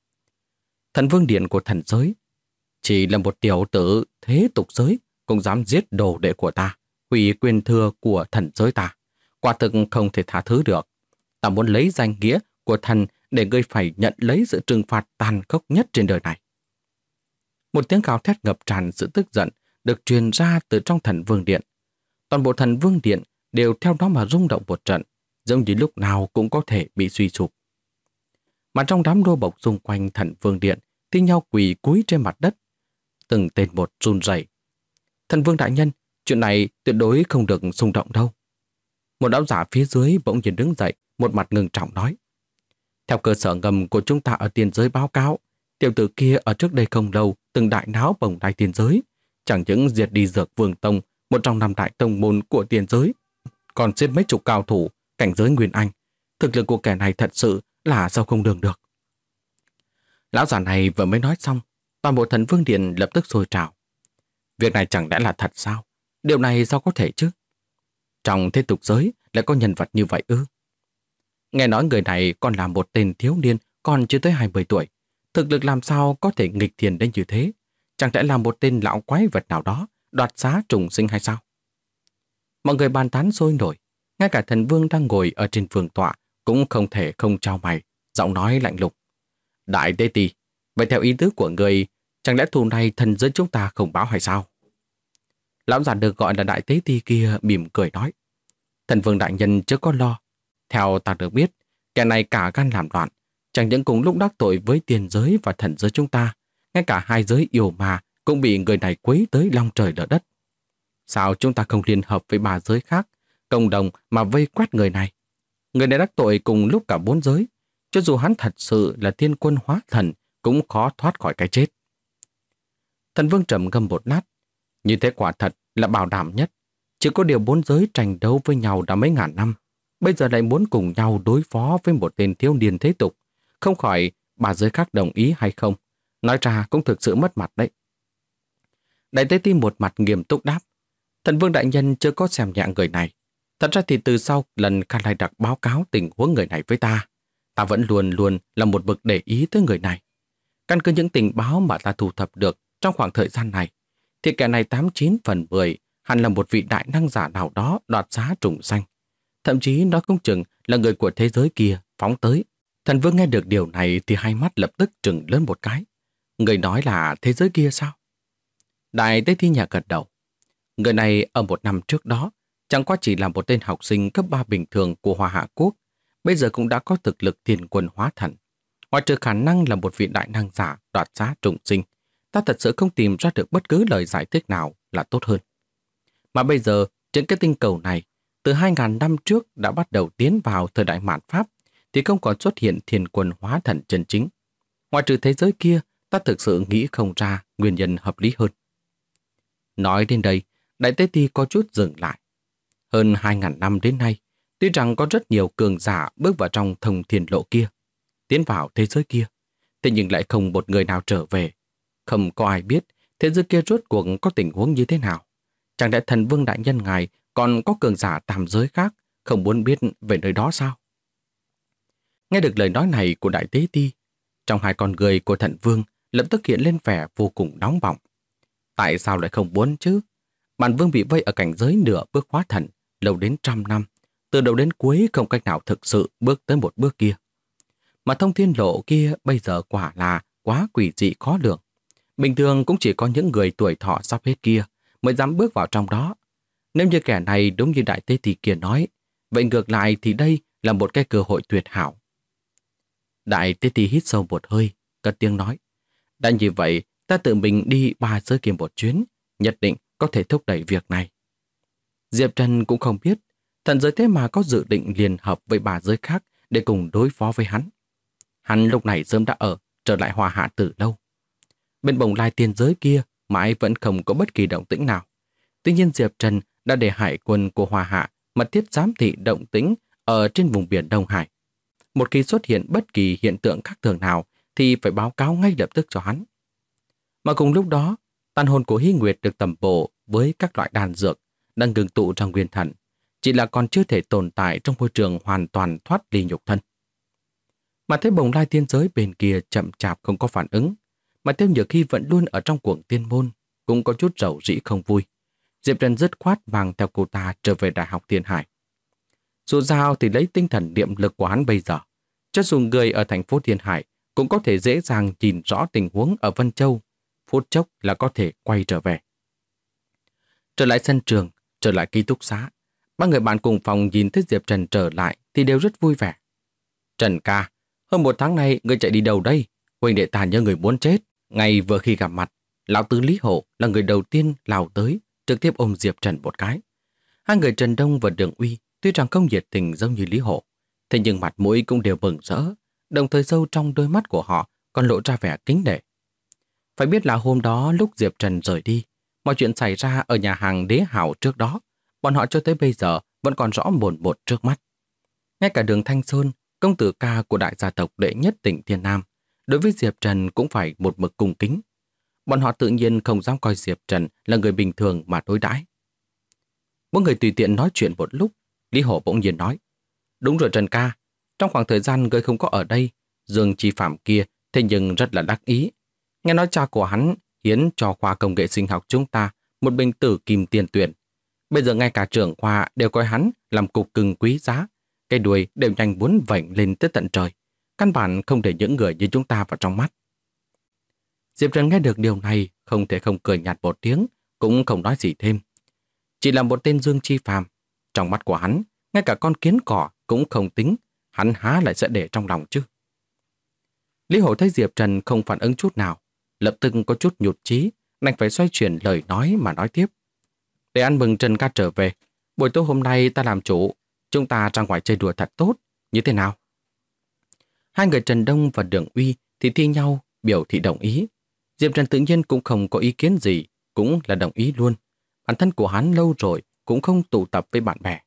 Thần vương điện của thần giới chỉ là một tiểu tử thế tục giới cũng dám giết đồ đệ của ta, hủy quyền thừa của thần giới ta. Quả thực không thể tha thứ được. Ta muốn lấy danh nghĩa của thần để ngươi phải nhận lấy sự trừng phạt tàn khốc nhất trên đời này. Một tiếng gào thét ngập tràn sự tức giận được truyền ra từ trong Thần Vương Điện. Toàn bộ Thần Vương Điện đều theo đó mà rung động một trận, giống như lúc nào cũng có thể bị suy sụp. Mà trong đám đô bộc xung quanh Thần Vương Điện thi nhau quỳ cúi trên mặt đất, từng tên một run rẩy. Thần Vương đại nhân, chuyện này tuyệt đối không được xung động đâu. Một lão giả phía dưới bỗng nhiên đứng dậy, một mặt ngưng trọng nói: theo cơ sở ngầm của chúng ta ở tiền giới báo cáo, tiểu tử kia ở trước đây không lâu từng đại náo bồng lai tiền giới, chẳng những diệt đi Dược Vương Tông, một trong 5 đại tông môn của tiền giới, còn xếp mấy chục cao thủ cảnh giới Nguyên Anh. Thực lực của kẻ này thật sự là sao không lường được. Lão giả này vừa mới nói xong, toàn bộ Thần Vương Điện lập tức sôi trào. Việc này chẳng lẽ là thật sao? Điều này sao có thể chứ? Trong thế tục giới lại có nhân vật như vậy ư? Nghe nói người này còn là một tên thiếu niên còn chưa tới 20 tuổi. Thực lực làm sao có thể nghịch thiên đến như thế? Chẳng lẽ là một tên lão quái vật nào đó đoạt xá trùng sinh hay sao? Mọi người bàn tán sôi nổi. Ngay cả Thần Vương đang ngồi ở trên vương tọa cũng không thể không chau mày, giọng nói lạnh lùng. Đại Tế Ti, vậy theo ý tứ của người, chẳng lẽ thù này thần giới chúng ta không báo hay sao? Lão già được gọi là Đại Tế Ti kia mỉm cười nói. Thần Vương đại nhân chưa có lo. Theo ta được biết, kẻ này cả gan làm loạn, chẳng những cùng lúc đắc tội với tiền giới và thần giới chúng ta, ngay cả hai giới yêu ma cũng bị người này quấy tới long trời lở đất. Sao chúng ta không liên hợp với 3 giới khác, cộng đồng mà vây quét người này? Người này đắc tội cùng lúc cả 4 giới, cho dù hắn thật sự là thiên quân hóa thần cũng khó thoát khỏi cái chết. Thần Vương trầm ngâm một lát, như thế quả thật là bảo đảm nhất. Chỉ có điều 4 giới tranh đấu với nhau đã mấy ngàn năm, bây giờ lại muốn cùng nhau đối phó với một tên thiếu niên thế tục, không khỏi 3 giới khác đồng ý hay không, nói ra cũng thực sự mất mặt đấy. Đại Tế Ti một mặt nghiêm túc đáp, Thần Vương đại nhân chưa có xem nhẹ người này. Thật ra thì từ sau lần Kha Lai Đặc báo cáo tình huống người này với ta vẫn luôn luôn là một bậc để ý tới người này. Căn cứ những tình báo mà ta thu thập được trong khoảng thời gian này, thì kẻ này 89 phần 10 hẳn là một vị đại năng giả nào đó đoạt xá trùng sanh. Thậm chí nó không chừng là người của thế giới kia phóng tới. Thần Vương nghe được điều này thì hai mắt lập tức trừng lớn một cái. Người nói là thế giới kia sao? Đại Tế Thi nhà gật đầu. Người này ở 1 năm trước đó chẳng qua chỉ là một tên học sinh cấp 3 bình thường của Hoa Hạ Quốc, bây giờ cũng đã có thực lực thiên quân hóa thần. Ngoài trừ khả năng là một vị đại năng giả đoạt xá trùng sinh, ta thật sự không tìm ra được bất cứ lời giải thích nào là tốt hơn. Mà bây giờ, trên cái tinh cầu này, từ 2.000 năm trước đã bắt đầu tiến vào thời đại mạt Pháp, thì không còn xuất hiện thiên quân hóa thần chân chính. Ngoài trừ thế giới kia, ta thực sự nghĩ không ra nguyên nhân hợp lý hơn. Nói đến đây, Đại Tế Ti có chút dừng lại. Hơn 2.000 năm đến nay, tuy rằng có rất nhiều cường giả bước vào trong thông thiên lộ kia, tiến vào thế giới kia, thế nhưng lại không một người nào trở về. Không có ai biết thế giới kia rốt cuộc có tình huống như thế nào. Chẳng lẽ Thần Vương đại nhân ngài còn có cường giả tam giới khác không muốn biết về nơi đó sao? Nghe được lời nói này của Đại Tế Ti, trong hai con người của Thần Vương lập tức hiện lên vẻ vô cùng nóng bỏng. Tại sao lại không muốn chứ? Bản Vương bị vây ở cảnh giới nửa bước hóa thần lâu đến 100 năm, từ đầu đến cuối không cách nào thực sự bước tới một bước kia. Mà thông thiên lộ kia bây giờ quả là quá quỷ dị khó lường. Bình thường cũng chỉ có những người tuổi thọ sắp hết kia mới dám bước vào trong đó. Nếu như kẻ này đúng như Đại Tế Ti kia nói, vậy ngược lại thì đây là một cái cơ hội tuyệt hảo. Đại Tế Ti hít sâu một hơi, cất tiếng nói, đã như vậy, ta tự mình đi 3 giới kia một chuyến, nhất định có thể thúc đẩy việc này. Diệp Trần cũng không biết, thần giới thế mà có dự định liên hợp với 3 giới khác để cùng đối phó với hắn. Hắn lúc này sớm đã trở lại Hoa Hạ từ lâu. Bên bồng lai tiên giới kia mãi vẫn không có bất kỳ động tĩnh nào. Tuy nhiên Diệp Trần đã để hải quân của Hoa Hạ mật thiết giám thị động tĩnh ở trên vùng biển Đông Hải. Một khi xuất hiện bất kỳ hiện tượng khác thường nào thì phải báo cáo ngay lập tức cho hắn. Mà cùng lúc đó, tàn hồn của Hy Nguyệt được tầm bổ với các loại đan dược đang ngừng tụ trong nguyên thần, chỉ là còn chưa thể tồn tại trong môi trường hoàn toàn thoát ly nhục thân. Mà thấy bồng lai tiên giới bên kia chậm chạp không có phản ứng, mà Tiêu Nhược Hy vẫn luôn ở trong cuồng tiên môn, cũng có chút rầu rĩ không vui. Diệp Trần dứt khoát mang theo cô ta trở về Đại học Thiên Hải. Dù sao thì lấy tinh thần niệm lực của hắn bây giờ, cho dù người ở thành phố Thiên Hải cũng có thể dễ dàng nhìn rõ tình huống ở Vân Châu, phút chốc là có thể quay trở về. Trở lại sân trường, trở lại ký túc xá, ba người bạn cùng phòng nhìn thấy Diệp Trần trở lại thì đều rất vui vẻ. Trần ca, hơn 1 tháng nay người chạy đi đâu đây? Huynh đệ ta nhớ người muốn chết. Ngay vừa khi gặp mặt, lão tứ Lý Hổ là người đầu tiên lao tới, trực tiếp ôm Diệp Trần một cái. Hai người Trần Đông và Đường Uy tuy rằng không nhiệt tình giống như Lý Hổ, thế nhưng mặt mũi cũng đều mừng rỡ, đồng thời sâu trong đôi mắt của họ còn lộ ra vẻ kính nể. Phải biết là hôm đó lúc Diệp Trần rời đi, mọi chuyện xảy ra ở nhà hàng Đế Hảo trước đó, bọn họ cho tới bây giờ vẫn còn rõ mồn một trước mắt. Ngay cả Đường Thanh Sơn, công tử ca của đại gia tộc đệ nhất tỉnh Thiên Nam, đối với Diệp Trần cũng phải một mực cung kính. Bọn họ tự nhiên không dám coi Diệp Trần là người bình thường mà đối đãi. Mỗi người tùy tiện nói chuyện một lúc, Lý Hổ bỗng nhiên nói: Đúng rồi Trần ca, trong khoảng thời gian người không có ở đây, Dương Chi Phạm kia thế nhưng rất là đắc ý. Nghe nói cha của hắn hiến cho khoa công nghệ sinh học chúng ta một bình tử kim tiền tuyển. Bây giờ ngay cả trưởng khoa đều coi hắn làm cục cưng quý giá, cái đuôi đều nhanh muốn vảnh lên tới tận trời. Căn bản không để những người như chúng ta vào trong mắt. Diệp Trần nghe được điều này không thể không cười nhạt một tiếng, cũng không nói gì thêm. Chỉ là một tên Dương Chi Phàm, trong mắt của hắn, ngay cả con kiến cỏ cũng không tính, hắn há lại sẽ để trong lòng chứ. Lý Hổ thấy Diệp Trần không phản ứng chút nào, lập tức có chút nhụt chí, đành phải xoay chuyển lời nói mà nói tiếp. Để ăn mừng Trần ca trở về, buổi tối hôm nay ta làm chủ, chúng ta ra ngoài chơi đùa thật tốt, như thế nào? Hai người Trần Đông và Đường Uy thì thi nhau biểu thị đồng ý. Diệp Trần tự nhiên cũng không có ý kiến gì, cũng là đồng ý luôn. Bản thân của hắn lâu rồi cũng không tụ tập với bạn bè.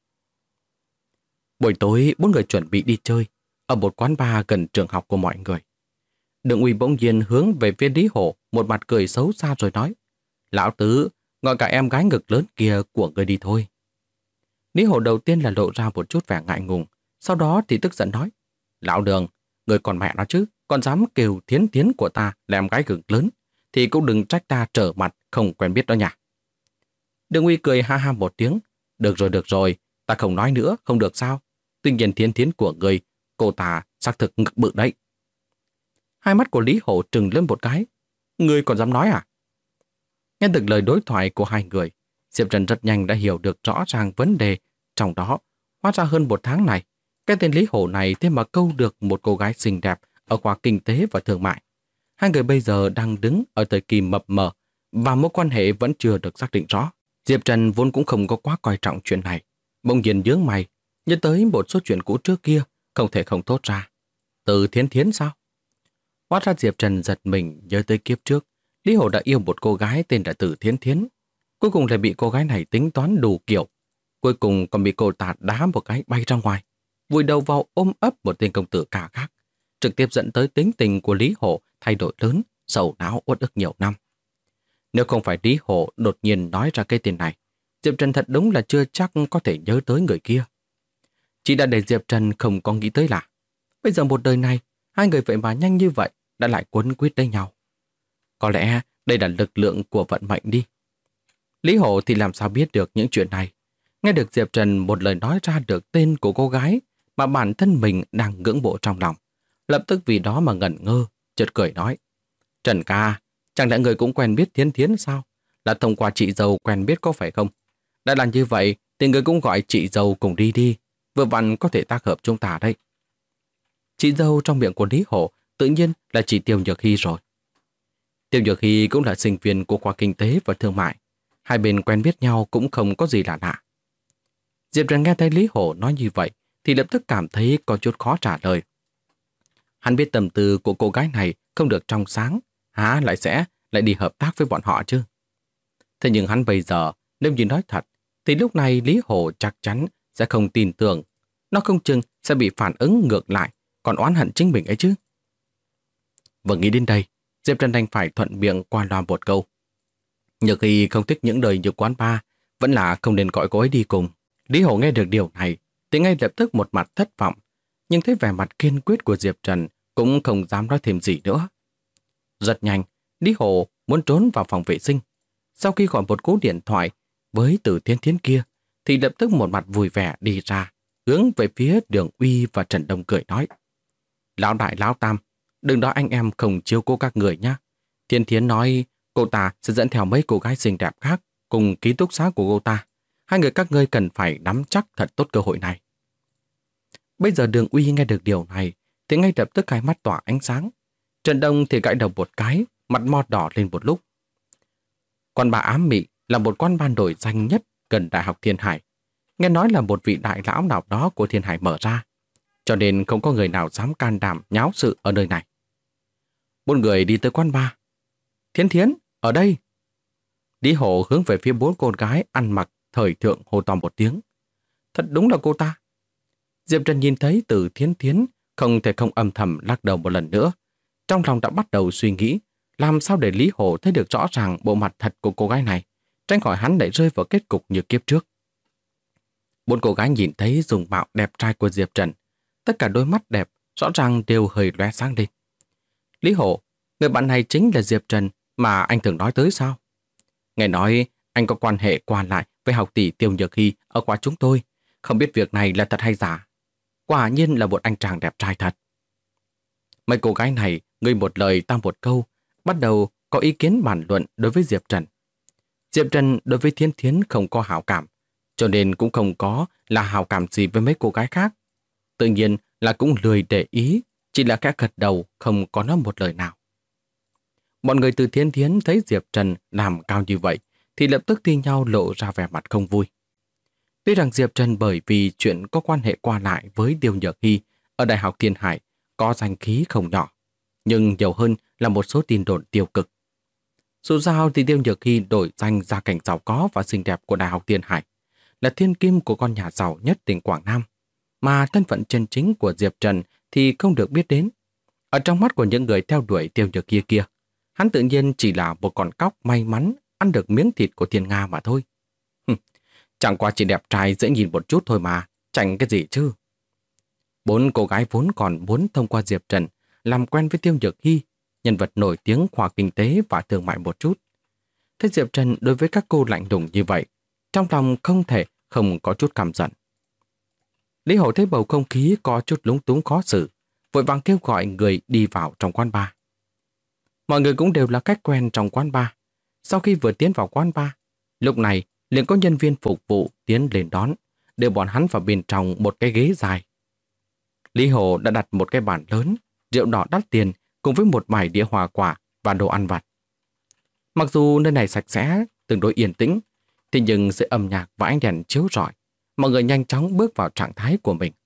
Buổi tối 4 người chuẩn bị đi chơi ở một quán bar gần trường học của mọi người. Đường Uy bỗng nhiên hướng về phía Lý Hổ, một mặt cười xấu xa rồi nói: Lão tứ, gọi cả em gái ngực lớn kia của người đi thôi. Lý Hổ đầu tiên là lộ ra một chút vẻ ngại ngùng, sau đó thì tức giận nói: Lão Đường, người còn mẹ nó chứ, còn dám kêu Thiến Thiến của ta là em gái ngực lớn, thì cũng đừng trách ta trở mặt không quen biết đó nha. Đường Uy cười ha ha một tiếng: được rồi, ta không nói nữa, không được sao? Tuy nhiên Thiến Thiến của người, cô ta xác thực ngực bự đấy. Hai mắt của Lý Hổ trừng lên một cái: Ngươi còn dám nói à? Nghe được lời đối thoại của hai người, Diệp Trần rất nhanh đã hiểu được rõ ràng vấn đề trong đó. Hóa ra hơn 1 tháng này, cái tên Lý Hổ này thế mà câu được một cô gái xinh đẹp ở khoa kinh tế và thương mại. Hai người bây giờ đang đứng ở thời kỳ mập mờ và mối quan hệ vẫn chưa được xác định rõ. Diệp Trần vốn cũng không có quá coi trọng chuyện này. Bỗng nhiên nhướng mày, nhớ tới một số chuyện cũ trước kia, không thể không thốt ra: Từ Thiến Thiến sao? Hóa ra Diệp Trần giật mình nhớ tới kiếp trước, Lý Hổ đã yêu một cô gái tên là Từ Thiến Thiến. Cuối cùng lại bị cô gái này tính toán đủ kiểu. Cuối cùng còn bị cô ta đá một cái bay ra ngoài, vùi đầu vào ôm ấp một tên công tử cả khác, trực tiếp dẫn tới tính tình của Lý Hổ thay đổi lớn, sầu não uất ức nhiều năm. Nếu không phải Lý Hổ đột nhiên nói ra cái tên này, Diệp Trần thật đúng là chưa chắc có thể nhớ tới người kia. Chỉ đã để Diệp Trần không có nghĩ tới là bây giờ một đời này, hai người vậy mà nhanh như vậy đã lại quấn quýt lấy nhau. Có lẽ đây là lực lượng của vận mệnh đi. Lý Hổ thì làm sao biết được những chuyện này. Nghe được Diệp Trần một lời nói ra được tên của cô gái mà bản thân mình đang ngưỡng mộ trong lòng, lập tức vì đó mà ngẩn ngơ, chợt cười nói: Trần ca, chẳng lẽ người cũng quen biết Thiến Thiến sao? Là thông qua chị dâu quen biết có phải không? Đã là như vậy thì người cũng gọi chị dâu cùng đi đi, vừa vặn có thể tác hợp chúng ta đấy. Chị dâu trong miệng của Lý Hổ tự nhiên là chị Tiêu Nhược Hy rồi. Tiêu Nhược Hy cũng là sinh viên của khoa kinh tế và thương mại. Hai bên quen biết nhau cũng không có gì lạ lạ. Diệp Trần nghe thấy Lý Hổ nói như vậy thì lập tức cảm thấy có chút khó trả lời. Hắn biết tâm tư của cô gái này không được trong sáng, há lại đi hợp tác với bọn họ chứ. Thế nhưng hắn bây giờ nếu như nói thật thì lúc này Lý Hổ chắc chắn sẽ không tin tưởng. Nó không chừng sẽ bị phản ứng ngược lại, còn oán hận chính mình ấy chứ. Vừa nghĩ đến đây, Diệp Trần đành phải thuận miệng qua loa một câu: Nhược Hy không thích những đời như quán bar, vẫn là không nên gọi cô ấy đi cùng. Lý Hổ nghe được điều này thì ngay lập tức một mặt thất vọng, nhưng thấy vẻ mặt kiên quyết của Diệp Trần cũng không dám nói thêm gì nữa. Rất nhanh, Lý Hổ muốn trốn vào phòng vệ sinh. Sau khi gọi một cú điện thoại với Từ Thiến Thiến kia thì lập tức một mặt vui vẻ đi ra, hướng về phía Đường Uy và Trần Đông cười nói. Lão đại lão tam, đừng nói anh em không chiếu cố các người nhé. Thiên Thiến nói cô ta sẽ dẫn theo mấy cô gái xinh đẹp khác cùng ký túc xá của cô ta. Hai người các ngươi cần phải nắm chắc thật tốt cơ hội này. Bây giờ Đường Uy nghe được điều này thì ngay lập tức hai mắt tỏa ánh sáng. Trần Đông thì gãi đầu một cái, mặt mo đỏ lên một lúc. Quán bar Ám Mị là một quán bar nổi danh nhất gần Đại học Thiên Hải. Nghe nói là một vị đại lão nào đó của Thiên Hải mở ra, cho nên không có người nào dám can đảm nháo sự ở nơi này. Bốn người đi tới quán bar. Thiến Thiến, ở đây. Lý Hổ hướng về phía bốn cô gái ăn mặc thời thượng hô to một tiếng. Thật đúng là cô ta. Diệp Trần nhìn thấy Từ Thiến Thiến không thể không âm thầm lắc đầu một lần nữa. Trong lòng đã bắt đầu suy nghĩ làm sao để Lý Hổ thấy được rõ ràng bộ mặt thật của cô gái này, tránh khỏi hắn lại rơi vào kết cục như kiếp trước. Bốn cô gái nhìn thấy dung mạo đẹp trai của Diệp Trần, tất cả đôi mắt đẹp rõ ràng đều hơi lóe sáng lên. Lý Hổ, người bạn này chính là Diệp Trần mà anh thường nói tới sao? Nghe nói anh có quan hệ qua lại với học tỷ Tiêu Nhược Hy ở khoa chúng tôi, không biết việc này là thật hay giả. Quả nhiên là một anh chàng đẹp trai thật. Mấy cô gái này, ngươi một lời ta một câu, bắt đầu có ý kiến bàn luận đối với Diệp Trần. Diệp Trần đối với Thiến Thiến không có hảo cảm, cho nên cũng không có là hảo cảm gì với mấy cô gái khác. Tự nhiên là cũng lười để ý, chỉ là khẽ gật đầu không có nói một lời nào. Mọi người từ Thiến Thiến thấy Diệp Trần làm cao như vậy thì lập tức thi nhau lộ ra vẻ mặt không vui. Tuy rằng Diệp Trần bởi vì chuyện có quan hệ qua lại với Tiêu Nhược Hy ở Đại học Thiên Hải có danh khí không nhỏ, nhưng nhiều hơn là một số tin đồn tiêu cực. Dù sao thì Tiêu Nhược Hy đổi danh gia cảnh giàu có và xinh đẹp của Đại học Thiên Hải, là thiên kim của con nhà giàu nhất tỉnh Quảng Nam, mà thân phận chân chính của Diệp Trần thì không được biết đến. Ở trong mắt của những người theo đuổi Tiêu Nhược Hy kia, hắn tự nhiên chỉ là một con cóc may mắn ăn được miếng thịt của Thiên Nga mà thôi. Chẳng qua chỉ đẹp trai dễ nhìn một chút thôi mà, chẳng cái gì chứ. Bốn cô gái vốn còn muốn thông qua Diệp Trần làm quen với Tiêu Nhược Hy, nhân vật nổi tiếng khoa kinh tế và thương mại một chút. Thế Diệp Trần đối với các cô lạnh lùng như vậy, trong lòng không thể không có chút căm giận. Lý Hổ thấy bầu không khí có chút lúng túng khó xử, vội vàng kêu gọi người đi vào trong quán bar. Mọi người cũng đều là khách quen trong quán bar. Sau khi vừa tiến vào quán bar, lúc này liền có nhân viên phục vụ tiến lên đón, đưa bọn hắn vào bên trong một cái ghế dài. Lý Hổ đã đặt một cái bàn lớn, rượu đỏ đắt tiền cùng với một vài đĩa hoa quả và đồ ăn vặt. Mặc dù nơi này sạch sẽ, tương đối yên tĩnh, thế nhưng dưới âm nhạc và ánh đèn chiếu rọi, mọi người nhanh chóng bước vào trạng thái của mình.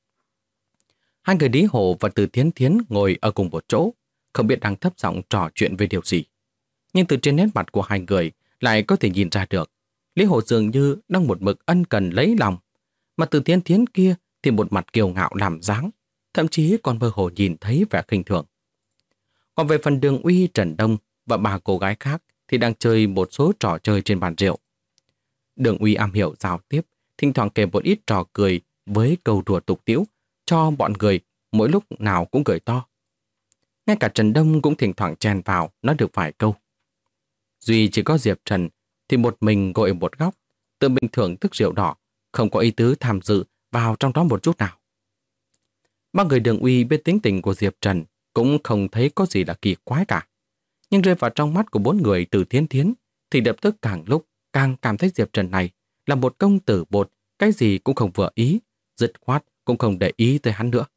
Hai người Lý Hổ và Từ Thiến Thiến ngồi ở cùng một chỗ, không biết đang thấp giọng trò chuyện về điều gì. Nhưng từ trên nét mặt của hai người lại có thể nhìn ra được, Lý Hổ dường như đang một mực ân cần lấy lòng, mà Từ Thiến Thiến kia thì một mặt kiêu ngạo làm dáng, thậm chí còn mơ hồ nhìn thấy vẻ khinh thường. Còn về phần Đường Uy, Trần Đông và ba cô gái khác thì đang chơi một số trò chơi trên bàn rượu. Đường Uy am hiểu giao tiếp, thỉnh thoảng kể một ít trò cười với câu đùa tục tĩu cho bọn người mỗi lúc nào cũng cười to. Ngay cả Trần Đông cũng thỉnh thoảng chen vào nói được vài câu. Duy chỉ có Diệp Trần thì một mình ngồi ở một góc, tự mình thưởng thức rượu đỏ, không có ý tứ tham dự vào trong đó một chút nào. Ba người Đường Uy biết tính tình của Diệp Trần cũng không thấy có gì là kỳ quái cả. Nhưng rơi vào trong mắt của bốn người Từ Thiến Thiến thì lập tức càng lúc càng cảm thấy Diệp Trần này là một công tử bột, cái gì cũng không vừa ý, dứt khoát cũng không để ý tới hắn nữa.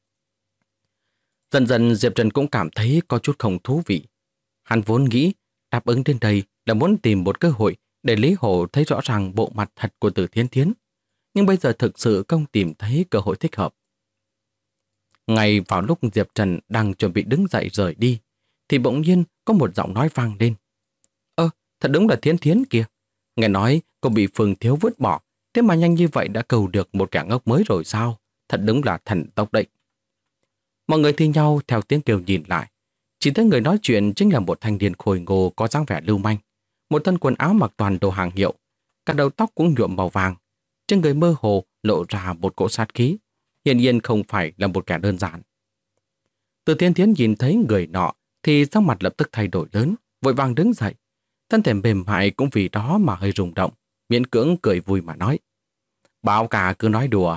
Dần dần Diệp Trần cũng cảm thấy có chút không thú vị. Hắn vốn nghĩ đáp ứng đến đây là muốn tìm một cơ hội để Lý Hổ thấy rõ ràng bộ mặt thật của Từ Thiến Thiến. Nhưng bây giờ thực sự không tìm thấy cơ hội thích hợp. Ngay vào lúc Diệp Trần đang chuẩn bị đứng dậy rời đi, thì bỗng nhiên có một giọng nói vang lên. Thật đúng là Thiến Thiến kìa. Nghe nói cô bị Phương Thiếu vứt bỏ, thế mà nhanh như vậy đã cầu được một kẻ ngốc mới rồi sao? Thật đúng là thần tốc đấy. Mọi người thi nhau theo tiếng kêu nhìn lại. Chỉ thấy người nói chuyện chính là một thanh niên khôi ngô có dáng vẻ lưu manh. Một thân quần áo mặc toàn đồ hàng hiệu, cả đầu tóc cũng nhuộm màu vàng. Trên người mơ hồ lộ ra một cỗ sát khí. Hiển nhiên không phải là một kẻ đơn giản. Từ Thiến Thiến nhìn thấy người nọ thì sắc mặt lập tức thay đổi lớn, vội vàng đứng dậy. Thân thể mềm mại cũng vì đó mà hơi rung động, miễn cưỡng cười vui mà nói. Báo cả cứ nói đùa,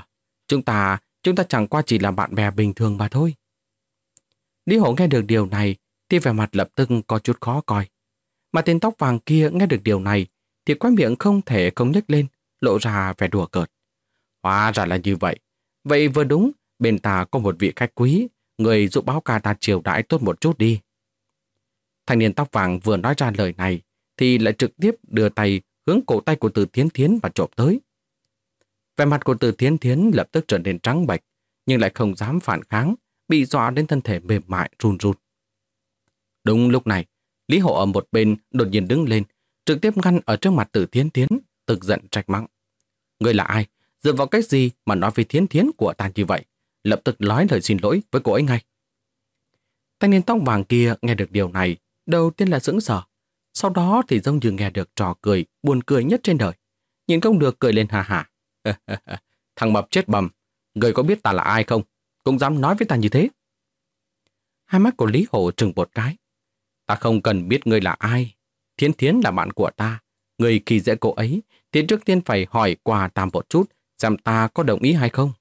Chúng ta chẳng qua chỉ là bạn bè bình thường mà thôi. Lý Hổ nghe được điều này thì vẻ mặt lập tức có chút khó coi. Mà tên tóc vàng kia nghe được điều này thì quái miệng không thể không nhếch lên, lộ ra vẻ đùa cợt. Hóa ra là như vậy. Vậy vừa đúng, bên ta có một vị khách quý, người giúp báo ca ta chiều đãi tốt một chút đi. Thanh niên tóc vàng vừa nói ra lời này thì lại trực tiếp đưa tay hướng cổ tay của Từ Thiến Thiến và trộm tới. Vẻ mặt của Từ Thiến Thiến lập tức trở nên trắng bệch, nhưng lại không dám phản kháng, bị dọa đến thân thể mềm mại run run. Đúng lúc này, Lý Hổ ở một bên đột nhiên đứng lên, trực tiếp ngăn ở trước mặt Từ Thiến Thiến, tức giận trách mắng. Ngươi là ai? Dựa vào cái gì mà nói với Thiến Thiến của ta như vậy? Lập tức nói lời xin lỗi với cô ấy ngay. Thanh niên tóc vàng kia nghe được điều này, đầu tiên là sững sờ, sau đó thì giống như nghe được trò cười buồn cười nhất trên đời. Nhìn không được cười lên hà hà. Thằng mập chết bầm, ngươi có biết ta là ai không? Cũng dám nói với ta như thế. Hai mắt của Lý Hổ trừng một cái. Ta không cần biết ngươi là ai. Thiến Thiến là bạn của ta. Ngươi khi dễ cô ấy thì trước tiên phải hỏi qua ta một chút xem ta có đồng ý hay không.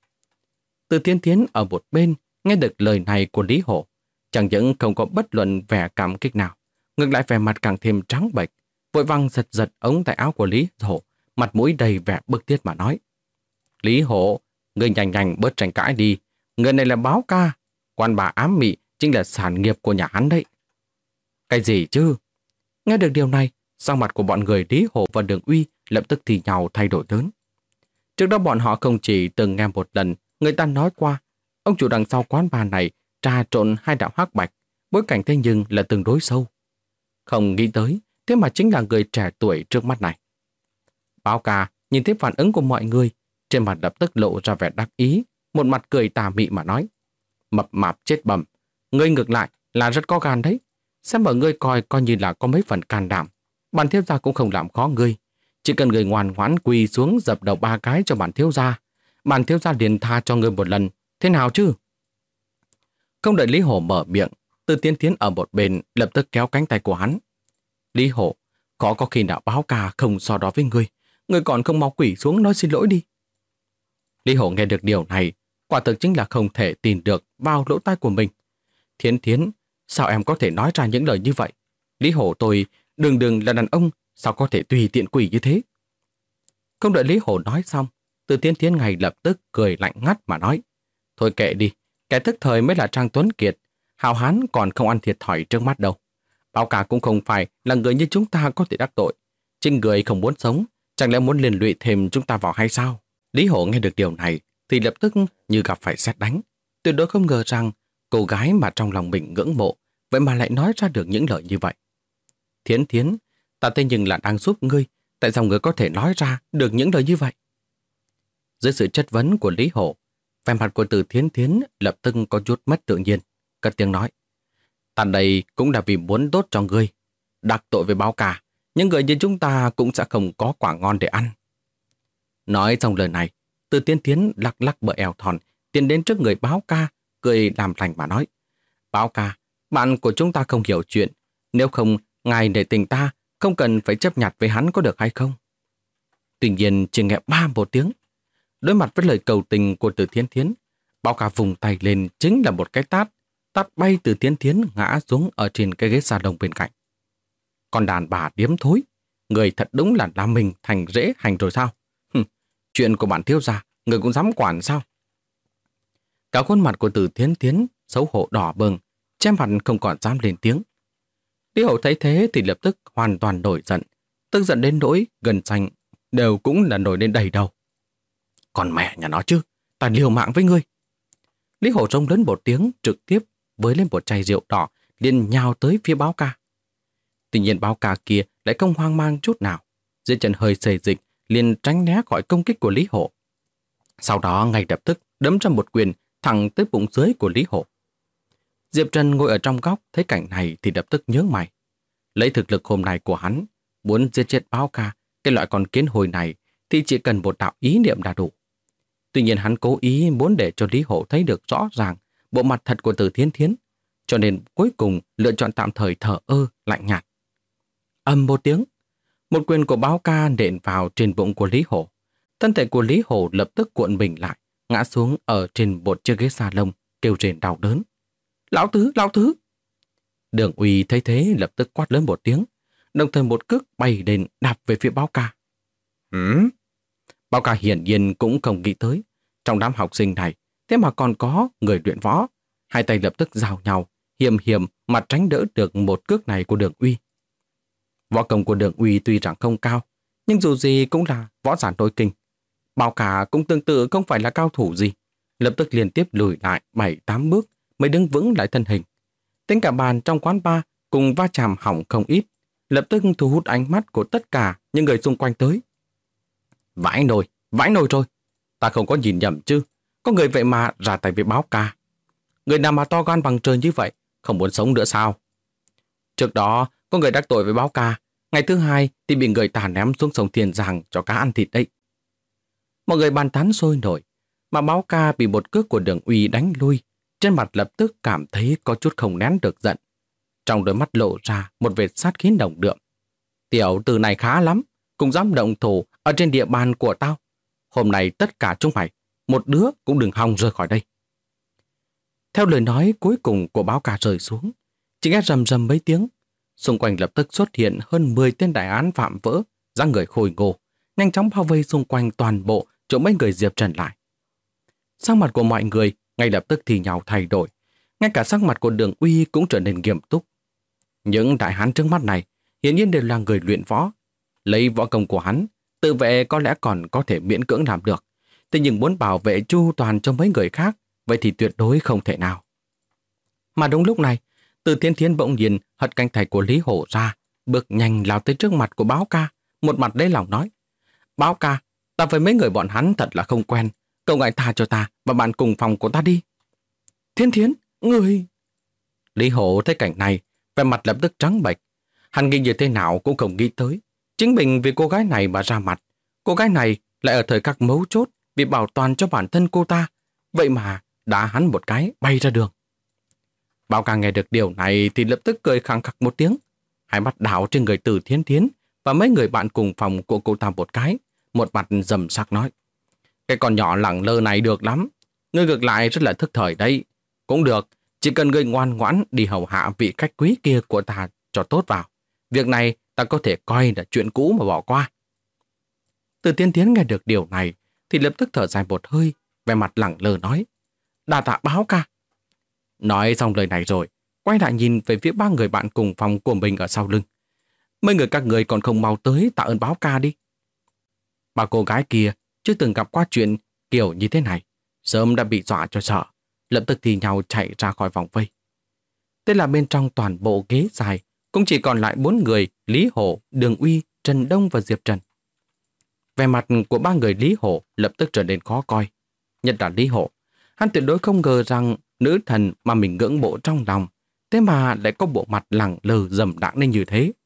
Từ Thiến Thiến ở một bên nghe được lời này của Lý Hổ, chẳng những không có bất luận vẻ cảm kích nào, ngược lại vẻ mặt càng thêm trắng bệch, vội vàng giật giật ống tay áo của Lý Hổ, mặt mũi đầy vẻ bức thiết mà nói. Lý Hổ, ngươi nhanh nhanh bớt tranh cãi đi. Người này là báo ca, quan bà ám mị chính là sản nghiệp của nhà hắn đấy. Cái gì chứ? Nghe được điều này, sắc mặt của bọn người Lý Hổ và Đường Uy lập tức thì nhau thay đổi lớn. Trước đó bọn họ không chỉ từng nghe một lần người ta nói qua, ông chủ đằng sau quán bar này trà trộn hai đạo hắc bạch, bối cảnh thế nhưng là tương đối sâu. Không nghĩ tới, thế mà chính là người trẻ tuổi trước mắt này. Báo ca nhìn thấy phản ứng của mọi người, trên mặt lập tức lộ ra vẻ đắc ý, một mặt cười tà mị mà nói. Mập mạp chết bầm, ngươi ngược lại là rất có gan đấy. Xem ở ngươi coi như là có mấy phần can đảm. Bản thiếu gia cũng không làm khó ngươi. Chỉ cần ngươi ngoan ngoãn quỳ xuống dập đầu 3 cái cho bản thiếu gia. Bản thiếu gia liền tha cho ngươi một lần. Thế nào chứ? Không đợi Lý Hổ mở miệng, Từ Thiến Thiến ở một bên lập tức kéo cánh tay của hắn. Lý Hổ, có khi nào báo ca không so đó với ngươi. Ngươi còn không mau quỳ xuống nói xin lỗi đi. Lý Hổ nghe được điều này, quả thực chính là không thể tin được vào lỗ tai của mình. Thiến Thiến, sao em có thể nói ra những lời như vậy? Lý Hổ tôi, đường là đàn ông, sao có thể tùy tiện quỷ như thế? Không đợi Lý Hổ nói xong, Từ Thiến Thiến ngay lập tức cười lạnh ngắt mà nói. Thôi kệ đi, kẻ thức thời mới là Trang Tuấn Kiệt, hào hán còn không ăn thiệt thòi trước mắt đâu. Báo cả cũng không phải là người như chúng ta có thể đắc tội. Chính người không muốn sống, chẳng lẽ muốn liên lụy thêm chúng ta vào hay sao? Lý Hổ nghe được điều này thì lập tức như gặp phải sét đánh. Tuyệt đối không ngờ rằng cô gái mà trong lòng mình ngưỡng mộ vậy mà lại nói ra được những lời như vậy. Thiến Thiến, ta thế nhưng là đang giúp ngươi, tại sao ngươi có thể nói ra được những lời như vậy? Dưới sự chất vấn của Lý Hổ, vẻ mặt của Từ Thiến Thiến lập tức có chút mất tự nhiên, cất tiếng nói. Ta đây cũng là vì muốn tốt cho ngươi. Đắc tội với báo cả, những người như chúng ta cũng sẽ không có quả ngon để ăn. Nói xong lời này, Từ Thiến Thiến lắc lắc bờ eo thon, tiến đến trước người báo ca, cười làm lành mà nói. Báo ca, bạn của chúng ta không hiểu chuyện. Nếu không, ngài để tình ta, không cần phải chấp nhặt với hắn có được hay không? Tuy nhiên, chỉ nghe ba một tiếng. Đối mặt với lời cầu tình của Từ Thiến Thiến, báo ca vùng tay lên chính là một cái tát. Tát bay Từ Thiến Thiến ngã xuống ở trên cái ghế salon bên cạnh. Còn đàn bà điếm thối, người thật đúng là làm mình thành rễ hành rồi sao? Chuyện của bản thiếu gia, người cũng dám quản sao? Cả khuôn mặt của Từ Thiến Thiến xấu hổ đỏ bừng, che mặt không còn dám lên tiếng. Lý Hổ thấy thế thì lập tức hoàn toàn nổi giận, tức giận đến nỗi gần xanh đều cũng là nổi lên đầy đầu. Còn mẹ nhà nó chứ, ta liều mạng với ngươi. Lý Hổ rống lớn một tiếng, trực tiếp với lên một chai rượu đỏ, liền nhào tới phía báo ca. Tuy nhiên báo ca kia lại không hoang mang chút nào, dưới chân hơi xề dịch, liền tránh né khỏi công kích của Lý Hổ. Sau đó ngay lập tức đấm ra một quyền thẳng tới bụng dưới của Lý Hổ. Diệp Trần ngồi ở trong góc thấy cảnh này thì lập tức nhớ mày. Lấy thực lực hôm nay của hắn, muốn giết chết báo ca, cái loại con kiến hồi này thì chỉ cần một đạo ý niệm là đủ. Tuy nhiên hắn cố ý muốn để cho Lý Hổ thấy được rõ ràng bộ mặt thật của Từ Thiến Thiến, cho nên cuối cùng lựa chọn tạm thời thờ ơ, lạnh nhạt. Ầm một tiếng, một quyền của báo ca nện vào trên bụng của Lý Hổ. Thân thể của Lý Hổ lập tức cuộn mình lại, ngã xuống ở trên một chiếc ghế salon, kêu rền đau đớn. Lão Tứ, Lão Tứ! Đường Uy thấy thế lập tức quát lớn một tiếng, đồng thời một cước bay lên đạp về phía Báo Ca. Báo Ca hiển nhiên cũng không nghĩ tới, trong đám học sinh này, thế mà còn có người luyện võ. Hai tay lập tức giao nhau, hiểm hiểm mà tránh đỡ được một cước này của Đường Uy. Võ công của Đường Uy tuy rằng không cao, nhưng dù gì cũng là võ giả nội kinh. Báo Ca cũng tương tự không phải là cao thủ gì, lập tức liên tiếp lùi lại 7-8 bước mới đứng vững lại thân hình. Tính cả bàn trong quán bar cùng va chạm hỏng không ít, lập tức thu hút ánh mắt của tất cả những người xung quanh tới. Vãi nồi rồi. Ta không có nhìn nhầm chứ. Có người vậy mà ra tay với Báo Ca. Người nào mà to gan bằng trời như vậy, không muốn sống nữa sao? Trước đó, có người đắc tội với Báo Ca. Ngày thứ hai thì bị người ta ném xuống sông Tiền Giang cho cá ăn thịt đấy. Mọi người bàn tán sôi nổi, mà Báo Ca bị một cước của Đường Uy đánh lui. Trên mặt lập tức cảm thấy có chút không nén được giận. Trong đôi mắt lộ ra một vệt sát khí nồng đượm. Tiểu tử này khá lắm, cũng dám động thủ ở trên địa bàn của tao. Hôm nay tất cả chúng mày, một đứa cũng đừng hòng rời khỏi đây. Theo lời nói cuối cùng của Báo Ca rơi xuống, chỉ nghe rầm rầm mấy tiếng. Xung quanh lập tức xuất hiện hơn 10 tên đại án phạm vỡ, dáng người khôi ngô, nhanh chóng bao vây xung quanh toàn bộ chỗ mấy người Diệp Trần lại. Sắc mặt của mọi người ngay lập tức thì nhau thay đổi, ngay cả sắc mặt của Đường Uy cũng trở nên nghiêm túc. Những đại hán trước mắt này hiển nhiên đều là người luyện võ. Lấy võ công của hắn, tự vệ có lẽ còn có thể miễn cưỡng làm được. Thế nhưng muốn bảo vệ chu toàn cho mấy người khác, vậy thì tuyệt đối không thể nào. Mà đúng lúc này, Từ Thiên Thiến bỗng nhiên hất cánh tay của Lý Hổ ra, bước nhanh lao tới trước mặt của Báo Ca, một mặt lấy lòng nói: Báo Ca, ta với mấy người bọn hắn thật là không quen, cậu ngại tha cho ta và bạn cùng phòng của ta đi. Thiên Thiến, người... Lý Hổ thấy cảnh này, vẻ mặt lập tức trắng bệch. Hắn nghĩ như thế nào cũng không nghĩ tới, chính mình vì cô gái này mà ra mặt. Cô gái này lại ở thời khắc mấu chốt vì bảo toàn cho bản thân cô ta, vậy mà đá hắn một cái bay ra đường. Báo Ca nghe được điều này thì lập tức cười khăng khặc một tiếng, hai mắt đảo trên người Từ Thiên Thiến và mấy người bạn cùng phòng của cô ta một cái, một mặt rầm sắc nói: Cái con nhỏ lẳng lơ này được lắm, ngươi ngược lại rất là thức thời đấy. Cũng được, chỉ cần ngươi ngoan ngoãn đi hầu hạ vị khách quý kia của ta cho tốt vào. Việc này ta có thể coi là chuyện cũ mà bỏ qua. Từ Thiên Thiến nghe được điều này thì lập tức thở dài một hơi, vẻ mặt lẳng lơ nói: Đa tạ Báo Ca. Nói xong lời này rồi, quay lại nhìn về phía ba người bạn cùng phòng của mình ở sau lưng. Mấy người các người còn không mau tới tạ ơn Báo Ca đi. Ba cô gái kia chưa từng gặp qua chuyện kiểu như thế này, sớm đã bị dọa cho sợ, lập tức thì nhau chạy ra khỏi vòng vây. Thế là bên trong toàn bộ ghế dài cũng chỉ còn lại 4 người: Lý Hổ, Đường Uy, Trần Đông và Diệp Trần. Vẻ mặt của ba người Lý Hổ lập tức trở nên khó coi. Nhất là Lý Hổ, hắn tuyệt đối không ngờ rằng nữ thần mà mình ngưỡng mộ trong lòng, thế mà lại có bộ mặt lẳng lơ dầm đãng lên như thế.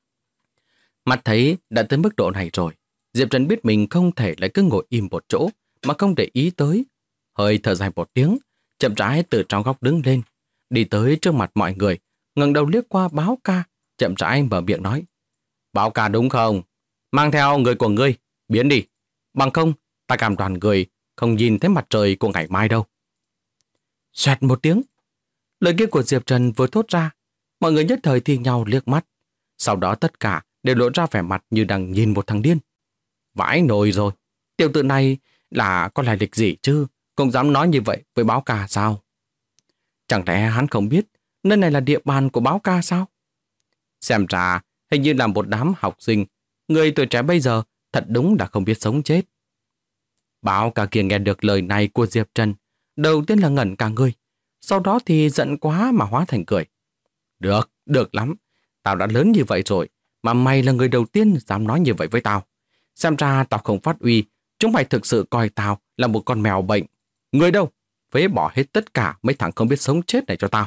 Mặt thấy đã tới mức độ này rồi, Diệp Trần biết mình không thể lại cứ ngồi im một chỗ mà không để ý tới. Hơi thở dài một tiếng, chậm rãi từ trong góc đứng lên, đi tới trước mặt mọi người, ngẩng đầu liếc qua Báo Ca, chậm rãi mở miệng nói: Báo Ca đúng không? Mang theo người của ngươi, biến đi. Bằng không, ta cam đoan người không nhìn thấy mặt trời của ngày mai đâu. Xoẹt một tiếng, lời kia của Diệp Trần vừa thốt ra, mọi người nhất thời thi nhau liếc mắt. Sau đó tất cả đều lộ ra vẻ mặt như đang nhìn một thằng điên. Vãi nồi rồi, tiểu tử này là có lai lịch gì chứ, không dám nói như vậy với Báo Ca sao? Chẳng lẽ hắn không biết nơi này là địa bàn của Báo Ca sao? Xem ra hình như là một đám học sinh, người tuổi trẻ bây giờ thật đúng là không biết sống chết. Báo Ca kia nghe được lời này của Diệp Trần, đầu tiên là ngẩn cả người, sau đó thì giận quá mà hóa thành cười. Được lắm, tao đã lớn như vậy rồi, mà mày là người đầu tiên dám nói như vậy với tao. Xem ra tao không phát uy, chúng mày thực sự coi tao là một con mèo bệnh. Người đâu? Phế bỏ hết tất cả mấy thằng không biết sống chết này cho tao.